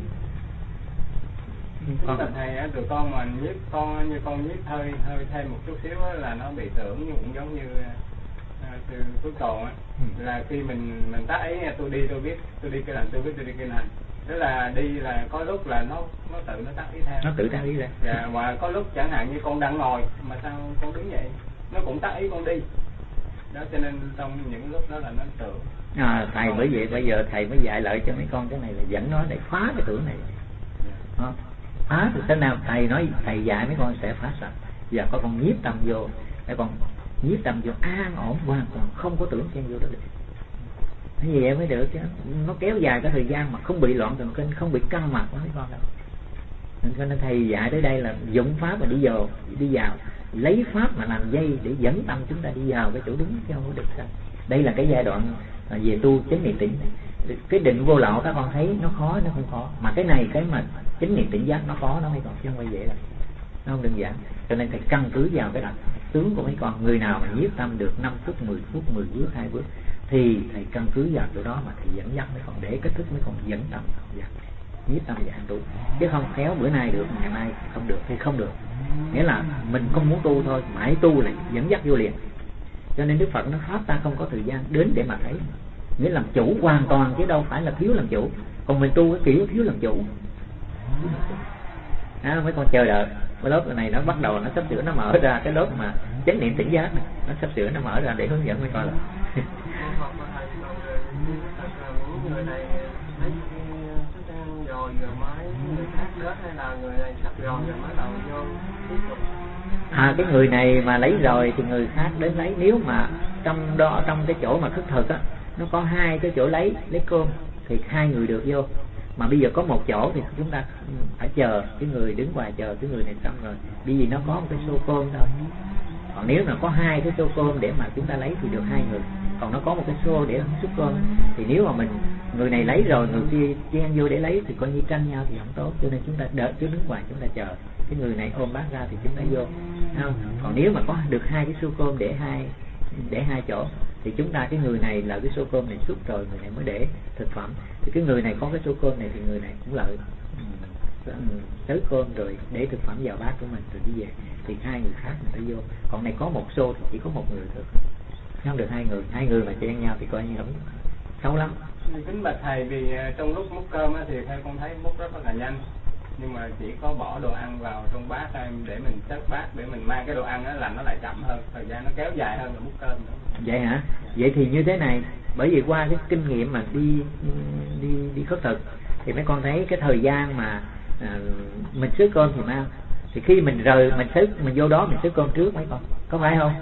Con thầy á, tụi con mà nhiếp con như con nhiếp hơi thêm một chút xíu á, là nó bị tưởng cũng giống như từ cuối cùng á, là khi mình tác ý tôi đi tôi biết, tôi đi cái làm tôi biết tôi đi cái này. Tức là đi là có lúc là nó tự nó tác ý theo. Nó tự tác ý ra. Dạ, mà có lúc chẳng hạn như con đang ngồi mà sao con đứng dậy, nó cũng tác ý con đi. Đó cho nên trong những lúc đó là nó tưởng. Thầy bởi vậy bây giờ thầy mới dạy lại cho mấy con cái này là dẫn nó để phá cái tưởng này. Phá thì thế nào? Thầy nói thầy dạy mấy con sẽ phá sạch. Giờ có con nhiếp tâm vô, để con nhiếp tâm vô an ổn hoàn toàn, không có tưởng xen vô đó được. Cái gì em mới được chứ? Nó kéo dài cái thời gian mà không bị loạn thần kinh, không bị căng mặt mấy con đâu. Cho nên thầy dạy tới đây là dụng pháp mà đi vào lấy pháp mà làm dây để dẫn tâm chúng ta đi vào cái chỗ đúng chứ không có được sao. Đây là cái giai đoạn về tu chánh niệm tỉnh. Cái định vô lậu các con thấy nó khó, nó không khó. Mà cái này cái mà chánh niệm tỉnh giác nó khó, nó mấy con chứ không phải dễ đâu. Nó không đơn giản. Cho nên thầy căn cứ vào cái đặc tướng của mấy con. Người nào mà nhiếp tâm được 5 phút, 10 phút, 10 bước, 2 bước thì thầy căn cứ vào chỗ đó mà thầy dẫn dắt mấy con, để kết thúc mấy con dẫn tâm dắt nhiếp tâm và an trú. Chứ không khéo bữa nay được ngày mai không được thì không được. Nghĩa là mình không muốn tu thôi, mãi tu là dẫn dắt vô liền. Cho nên Đức Phật nó pháp ta không có thời gian đến để mà thấy. Nghĩa làm chủ hoàn toàn chứ đâu phải là thiếu làm chủ. Còn mình tu cái kiểu thiếu làm chủ. Mấy con chờ đợi. Cái lớp này nó bắt đầu nó sắp sửa nó mở ra, cái lớp mà chánh niệm tỉnh giác này, nó sắp sửa nó mở ra để hướng dẫn mấy con là. Người này thấy rồi mới người khác đến, hay là người này sắp rồi mới đầu vô tiếp tục? Cái người này mà lấy rồi thì người khác đến lấy. Nếu mà trong cái chỗ mà khất thực á, nó có 2 cái chỗ lấy cơm thì 2 người được vô. Mà bây giờ có 1 chỗ thì chúng ta phải chờ cái người đứng ngoài, chờ cái người này xong rồi, bởi vì nó có một cái xô cơm thôi. Còn nếu mà có 2 cái xô cơm để mà chúng ta lấy thì được 2 người. Còn nó có một cái xô để xúc cơm thì nếu mà người này lấy rồi người kia chen vô để lấy thì coi như tranh nhau thì không tốt. Cho nên chúng ta đợi chứ đứng ngoài chúng ta chờ cái người này ôm bát ra thì chúng ta vô, không? Còn nếu mà có được 2 cái xô cơm để 2 chỗ thì chúng ta cái người này là cái xô cơm này xúc rồi người này mới để thực phẩm, thì cái người này có cái xô cơm này thì người này cũng lợi tới cơm rồi để thực phẩm vào bát của mình rồi đi về, thì 2 người khác mình phải vô. Còn này có 1 xô thì chỉ có 1 người thôi, không được 2 người mà chen nhau thì coi như không xấu lắm. Kính bạch thầy, vì trong lúc múc cơm thì theo con thấy múc rất là nhanh, nhưng mà chỉ có bỏ đồ ăn vào trong bát để mình xếp bát để mình mang cái đồ ăn đó là nó lại chậm hơn, thời gian nó kéo dài hơn là múc cơm nữa. Vậy hả? Vậy thì như thế này, bởi vì qua cái kinh nghiệm mà đi khất thực thì mấy con thấy cái thời gian mà mình xếp cơm thì mang, thì khi mình rời mình vô đó mình xếp cơm trước mấy con, có phải không?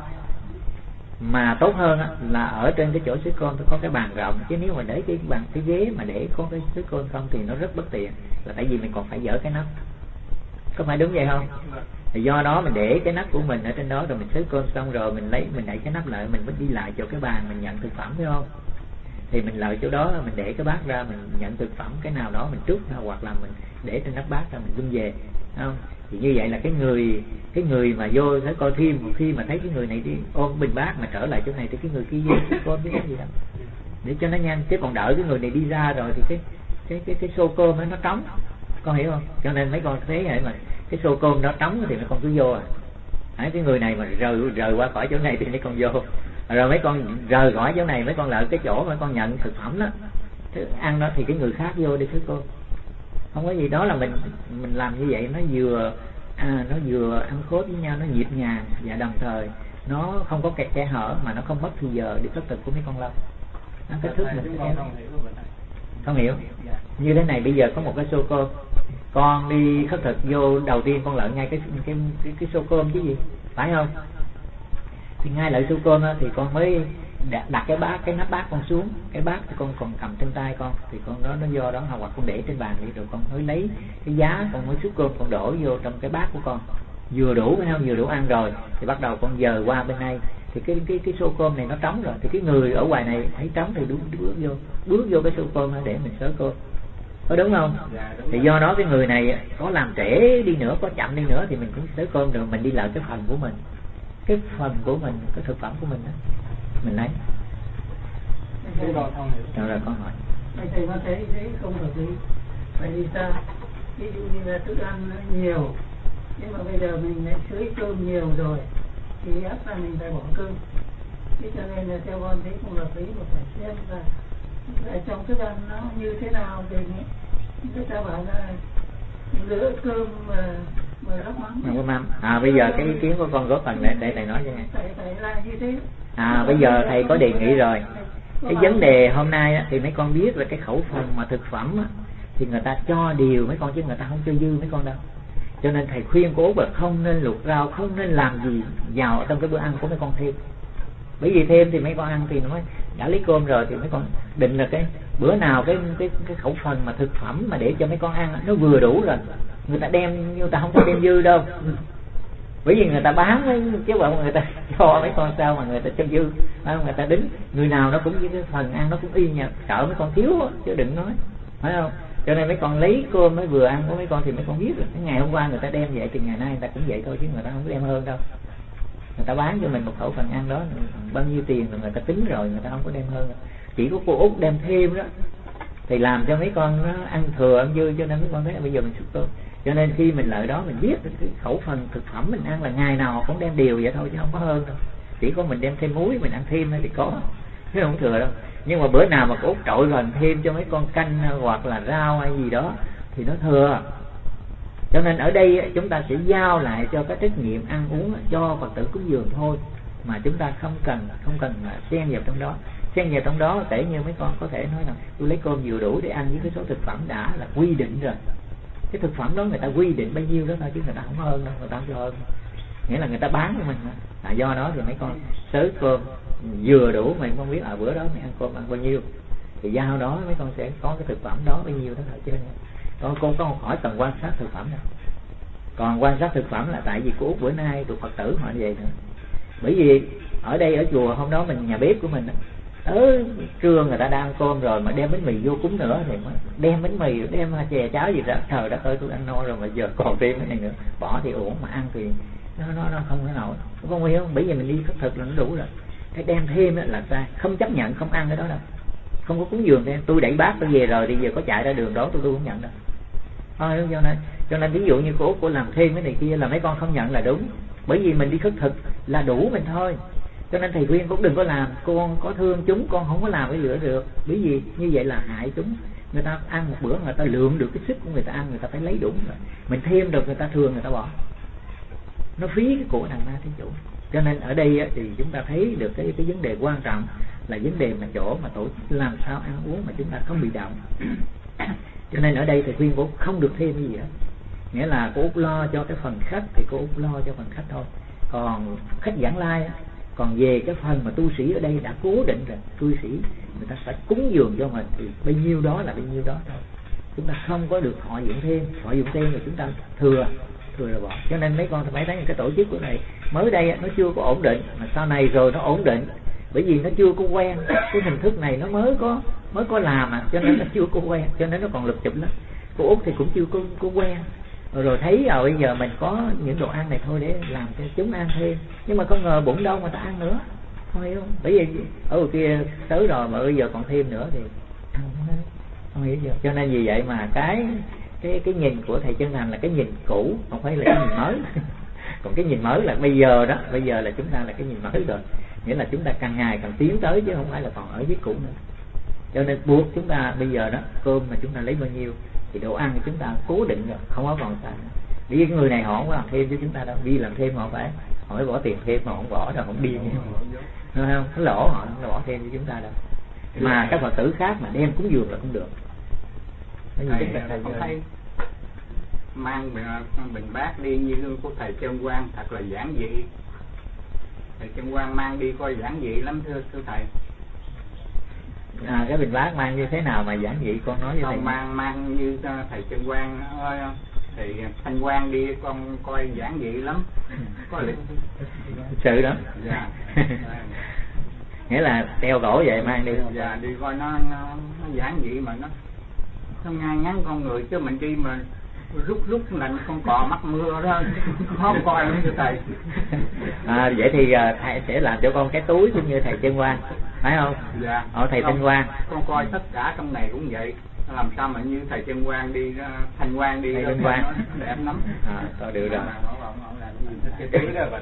Mà tốt hơn là ở trên cái chỗ xếp cơm có cái bàn rộng, chứ nếu mà để cái ghế mà để có cái xếp cơm không thì nó rất bất tiện, là tại vì mình còn phải dỡ cái nắp, có phải đúng vậy không? Thì do đó mình để cái nắp của mình ở trên đó rồi mình xếp cơm xong rồi mình đẩy cái nắp lại, mình mới đi lại chỗ cái bàn mình nhận thực phẩm, phải không? Thì mình lại chỗ đó mình để cái bát ra, mình nhận thực phẩm cái nào đó mình trút ra, hoặc là mình để trên nắp bát ra mình vung về, không? Thì như vậy là cái người mà vô thấy coi phim, khi mà thấy cái người này đi ôm bình bát mà trở lại chỗ này thì cái người kia vô cơm chứ cái gì đâu, để cho nó nhanh. Chứ còn đợi cái người này đi ra rồi thì cái xô cơm nó trống, con hiểu không? Cho nên mấy con thấy vậy mà cái xô cơm nó trống thì mấy con cứ vô Cái người này mà rời qua khỏi chỗ này thì mấy con vô, rồi mấy con rời khỏi chỗ này mấy con lại cái chỗ mấy con nhận thực phẩm đó, thức ăn đó, thì cái người khác vô đi thứ cô. Không có gì, đó là mình làm như vậy, nó vừa ăn khớp với nhau, nó nhịp nhàng và đồng thời nó không có kẻ hở, mà nó không mất thời giờ đi khất thực của mấy con lâu. Cái thức mình không hiểu. Như thế này, bây giờ có một cái xô cơm, con đi khất thực vô đầu tiên con lợn ngay cái xô cơm chứ gì, phải không? Thì ngay lại xô cơm đó, thì con mới đặt cái nắp bát con xuống, cái bát thì con còn cầm trên tay con, thì con đó nó do đó, hoặc con để trên bàn đi, rồi con mới lấy cái giá, con mới xúc cơm con đổ vô trong cái bát của con, vừa đủ phải không, vừa đủ ăn rồi thì bắt đầu con dời qua bên này, thì cái xô cơm này nó trống rồi, thì cái người ở ngoài này thấy trống thì bước vô cái xô cơm để mình xới cơm, có đúng không? Thì do đó cái người này có làm trễ đi nữa, có chậm đi nữa thì mình cũng xới cơm, rồi mình đi lại cái phần của mình, cái phần của mình, cái thực phẩm của mình đó mình lấy. Rồi con hỏi. Thầy có thấy không hợp lý, tại vì sao? Ví dụ như là thức ăn nhiều, nhưng mà bây giờ mình lại xới cơm nhiều rồi thì ắt là mình phải bỏ cơm. Thế cho nên là theo con thấy không hợp lý, mà phải xem là trong thức ăn nó như thế nào thì người ta bảo là lỡ cơm mà lóc mắm. Bây giờ cái ý kiến của con góp phần để thầy nói cho nghe. Thầy là như thế. Bây giờ thầy có đề nghị rồi. Cái vấn đề hôm nay á, thì mấy con biết là cái khẩu phần mà thực phẩm á, thì người ta cho điều mấy con chứ người ta không cho dư mấy con đâu. Cho nên thầy khuyên cô Út là không nên luộc rau, không nên làm gì vào trong cái bữa ăn của mấy con thêm. Bởi vì thêm thì mấy con ăn thì nó đã lấy cơm rồi, thì mấy con định là cái bữa nào cái khẩu phần mà thực phẩm mà để cho mấy con ăn nó vừa đủ rồi. Người ta đem, người ta không có đem dư đâu. Bởi vì người ta bán với chứ bọn người ta cho mấy con sao mà người ta cho dư, người ta đính người nào nó cũng với cái phần ăn nó cũng y nha, sợ mấy con thiếu chứ đừng nói, phải không? Cho nên mấy con lấy cơm mới vừa ăn của mấy con thì mấy con biết rồi. Cái ngày hôm qua người ta đem vậy thì ngày nay người ta cũng vậy thôi, chứ người ta không có đem hơn đâu. Người ta bán cho mình một khẩu phần ăn đó bao nhiêu tiền rồi người ta tính rồi, người ta không có đem hơn đâu. Chỉ có cô Út đem thêm đó thì làm cho mấy con nó ăn thừa ăn dư, cho nên mấy con thấy là bây giờ mình sụt cơm. Cho nên khi mình lại đó mình biết cái khẩu phần thực phẩm mình ăn là ngày nào cũng đem điều vậy thôi chứ không có hơn đâu. Chỉ có mình đem thêm muối mình ăn thêm thì có, chứ không thừa đâu. Nhưng mà bữa nào mà cô Út trội rồi thêm cho mấy con canh hoặc là rau hay gì đó thì nó thừa. Cho nên ở đây chúng ta sẽ giao lại cho cái trách nhiệm ăn uống cho Phật tử cúng dường thôi, mà chúng ta không cần xen vào trong đó. Xen vào trong đó kể như mấy con có thể nói rằng tôi lấy cơm vừa đủ để ăn với cái số thực phẩm đã là quy định rồi. Cái thực phẩm đó người ta quy định bao nhiêu đó thôi chứ người ta không hơn đâu, người ta không cho hơn. Nghĩa là người ta bán cho mình mà. Do đó thì mấy con xới cơm vừa đủ, mình không biết bữa đó mình ăn cơm ăn bao nhiêu thì giao đó mấy con sẽ có cái thực phẩm đó bao nhiêu đó thôi chứ. Cô có một hỏi cần quan sát thực phẩm đâu. Còn quan sát thực phẩm là tại vì cô Út bữa nay tụi Phật tử họ như vậy nữa. Bởi vì ở đây ở chùa hôm đó mình nhà bếp của mình tới trưa người ta đang ăn cơm rồi mà đem bánh mì vô cúng nữa thì đem bánh mì đem chè cháo gì đó, trời đất ơi tôi ăn no rồi mà giờ còn thêm cái này nữa, bỏ thì uổng mà ăn thì nó không thể nổi, không hiểu không? Bởi vì mình đi khất thực là nó đủ rồi, cái đem thêm là sai, không chấp nhận không ăn cái đó đâu, không có cúng dường thêm. Tôi đẩy bát tôi về rồi thì giờ có chạy ra đường đó tôi không nhận đâu. Thôi cho nên ví dụ như cô làm thêm cái này kia là mấy con không nhận là đúng, bởi vì mình đi khất thực là đủ mình thôi. Cho nên thầy khuyên cũng đừng có làm, con có thương chúng con không có làm cái lửa được, bởi vì như vậy là hại chúng. Người ta ăn một bữa người ta lượng được cái sức của người ta ăn, người ta phải lấy đúng rồi. Mình thêm được người ta thường người ta bỏ, nó phí cái của đằng ma thí chủ. Cho nên ở đây thì chúng ta thấy được cái vấn đề quan trọng là vấn đề mà chỗ mà tổ chức làm sao ăn uống mà chúng ta không bị động. Cho nên ở đây thầy khuyên cô không được thêm cái gì hết, nghĩa là cô Út lo cho cái phần khách thì cô Út lo cho phần khách thôi. Còn khách giảng lai còn về cái phần mà tu sĩ ở đây đã cố định rồi, tu sĩ người ta phải cúng dường cho mình thì bao nhiêu đó là bao nhiêu đó thôi. Chúng ta không có được thọ dụng thêm rồi chúng ta thừa rồi bỏ. Cho nên mấy con phải thấy cái tổ chức của này mới đây nó chưa có ổn định, mà sau này rồi nó ổn định, bởi vì nó chưa có quen cái hình thức này, nó mới có làm cho nên nó chưa có quen, cho nên nó còn lụp chụp lắm. Cô Út thì cũng chưa có quen, rồi thấy bây giờ mình có những đồ ăn này thôi để làm cho chúng ăn thêm, nhưng mà không ngờ bụng đâu mà ta ăn nữa, không hiểu không? Bởi vì ở ngoài kia tới rồi mà bây giờ còn thêm nữa thì ăn không hiểu chưa? Cho nên vì vậy mà cái nhìn của thầy Chân Thành là cái nhìn cũ, không phải là cái nhìn mới. Còn cái nhìn mới là bây giờ đó, bây giờ là chúng ta là cái nhìn mới rồi, nghĩa là chúng ta càng ngày càng tiến tới chứ không phải là còn ở với cũ nữa. Cho nên buộc chúng ta bây giờ đó, cơm mà chúng ta lấy bao nhiêu thì đồ ăn của chúng ta cố định rồi, không có còn sai. Vì cái người này họ không có làm thêm cho chúng ta đâu, đi làm thêm họ phải bỏ tiền thêm mà không bỏ rồi không đi nữa. Đúng không? Cái lỗ họ không bỏ thêm cho chúng ta đâu. Mà các Phật tử khác mà đem cúng dường là không được. Không thấy mang bình bát đi như của thầy Trân Quang thật là giản dị. Thầy Trân Quang mang đi coi giản dị lắm thưa thầy. Cái bình bát mang như thế nào mà giản dị, con nói với thầy. Mang như thầy Trân Quang ơi, thì Thanh Quang đi con coi giản dị lắm. Có sự đó. Dạ. Nghĩa là đeo gỗ vậy mang đi. Dạ, đi coi nó giản dị mà nó ngay ngắn con người, chứ mình đi mà rút lạnh con cò mắc mưa đó không coi lắm thưa thầy. Vậy thì thầy sẽ làm cho con cái túi cũng như thầy Trân Quang, phải không? Dạ. Thầy Thanh Quang. Con coi tất cả trong này cũng vậy. Làm sao mà như thầy Trân Quang đi, Thanh Quang đi, Thanh Quang đẹp lắm. Thôi được rồi. Cái túi đó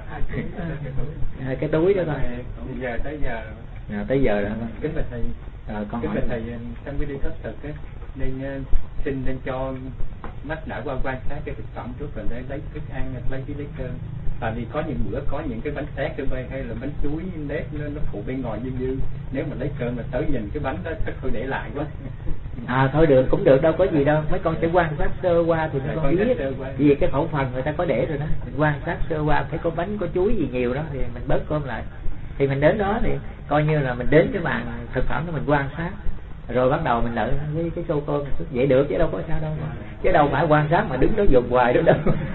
cái túi đó thôi. Giờ tới giờ. Tới giờ rồi. Kính bạch thầy. Con kính bạch thầy, trong cái đi khất thực á, nên xin nên cho mắt đã quan sát cái thực phẩm trước rồi để lấy thức ăn, lấy cơm. Tại vì có những bữa có những cái bánh tét ở bên hay là bánh chuối nếp nó phụ bên ngoài dư, nếu mà lấy cơm mà tới nhìn cái bánh đó chắc thôi để lại quá. Thôi được, cũng được, đâu có gì đâu, mấy con sẽ quan sát sơ qua thì mấy con biết. Vì cái khẩu phần người ta có để rồi đó, mình quan sát sơ qua thấy có bánh có chuối gì nhiều đó thì mình bớt cơm lại. Thì mình đến đó thì coi như là mình đến cái bàn thực phẩm đó mình quan sát, rồi bắt đầu mình lợi với cái tô cơm vậy được, chứ đâu có sao đâu, chứ đâu phải quan sát mà đứng đó dùng hoài đó đâu.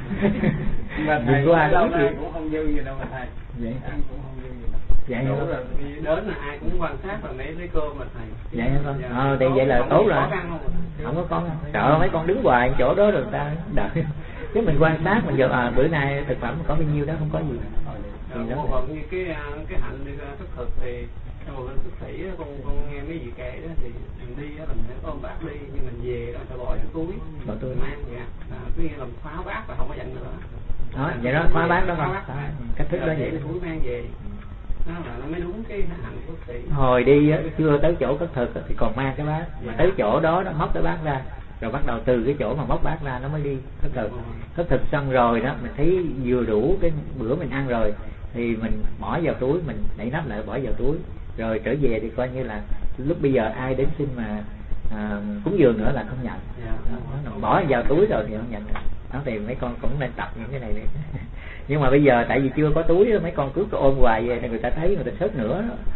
Mà thầy qua lâu nay cũng không dư gì đâu mà thầy. Vậy ăn cũng không dư gì đâu. Vậy đủ rồi, đến là ai cũng quan sát và lấy cơm mà thầy. Vậy hả con? Thì vậy là tốt rồi. Không có con. Trời ơi, mấy con đứng hoài chỗ đó rồi ta đợi. Chứ mình quan sát mình giờ bữa nay thực phẩm có bao nhiêu đó không có gì. Một phần như cái hạnh đi thức thực thì rồi lên thức sĩ con nghe mấy vị kể đó thì mình đi đó mình phải ôm bát đi, nhưng mình về đó phải bỏ trong túi mang vậy, cứ làm khóa bát và không có dặn nữa. Đó, vậy đó, khóa bát đó con. Cách thức đó vậy. Túi mang về. Đó là nó mới đúng cái hạnh thức sĩ. Hồi đi chưa tới chỗ cất thực thì còn mang cái bát, mà tới chỗ đó nó móc cái bát ra, rồi bắt đầu từ cái chỗ mà móc bát ra nó mới đi cất thực. Cất thực xong rồi đó mình thấy vừa đủ cái bữa mình ăn rồi thì mình bỏ vào túi, mình đậy nắp lại bỏ vào túi, rồi trở về thì coi như là lúc bây giờ ai đến xin mà cúng dường nữa là không nhận. Bỏ vào túi rồi thì không nhận nữa. Đó thì mấy con cũng nên tập những cái này đi. Nhưng mà bây giờ tại vì chưa có túi đó, mấy con cứ ôm hoài về thì người ta thấy người ta sớt nữa đó.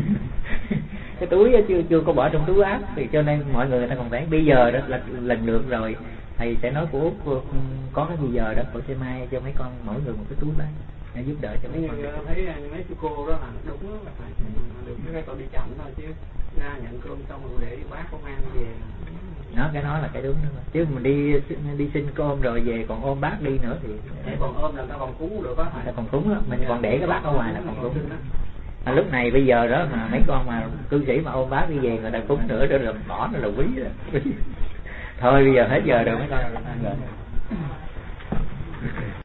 Cái túi chưa có bỏ trong túi áo thì cho nên mọi người ta còn thấy bây giờ đó là lần lượt rồi thầy sẽ nói của Út có cái gì giờ đó cô sẽ mai cho mấy con mỗi người một cái túi bác để giúp đỡ cho mấy con. Thấy mấy cô đó là đúng đó, được cái con đi chậm thôi chứ ra nhận cơm xong rồi để bác con mang về. Đó, cái đó là cái đúng đó. Chứ mình đi xin cơm rồi về còn ôm bác đi nữa thì còn ôm là ta còn cúng được đó. Ta còn cúng đó, mình còn để cái bác ở ngoài là còn cúng. Lúc này bây giờ đó mà mấy con mà cư sĩ mà ôm bác đi về người ta cúng nữa đó là bỏ nó là quý rồi. Thôi bây giờ hết giờ rồi mấy con.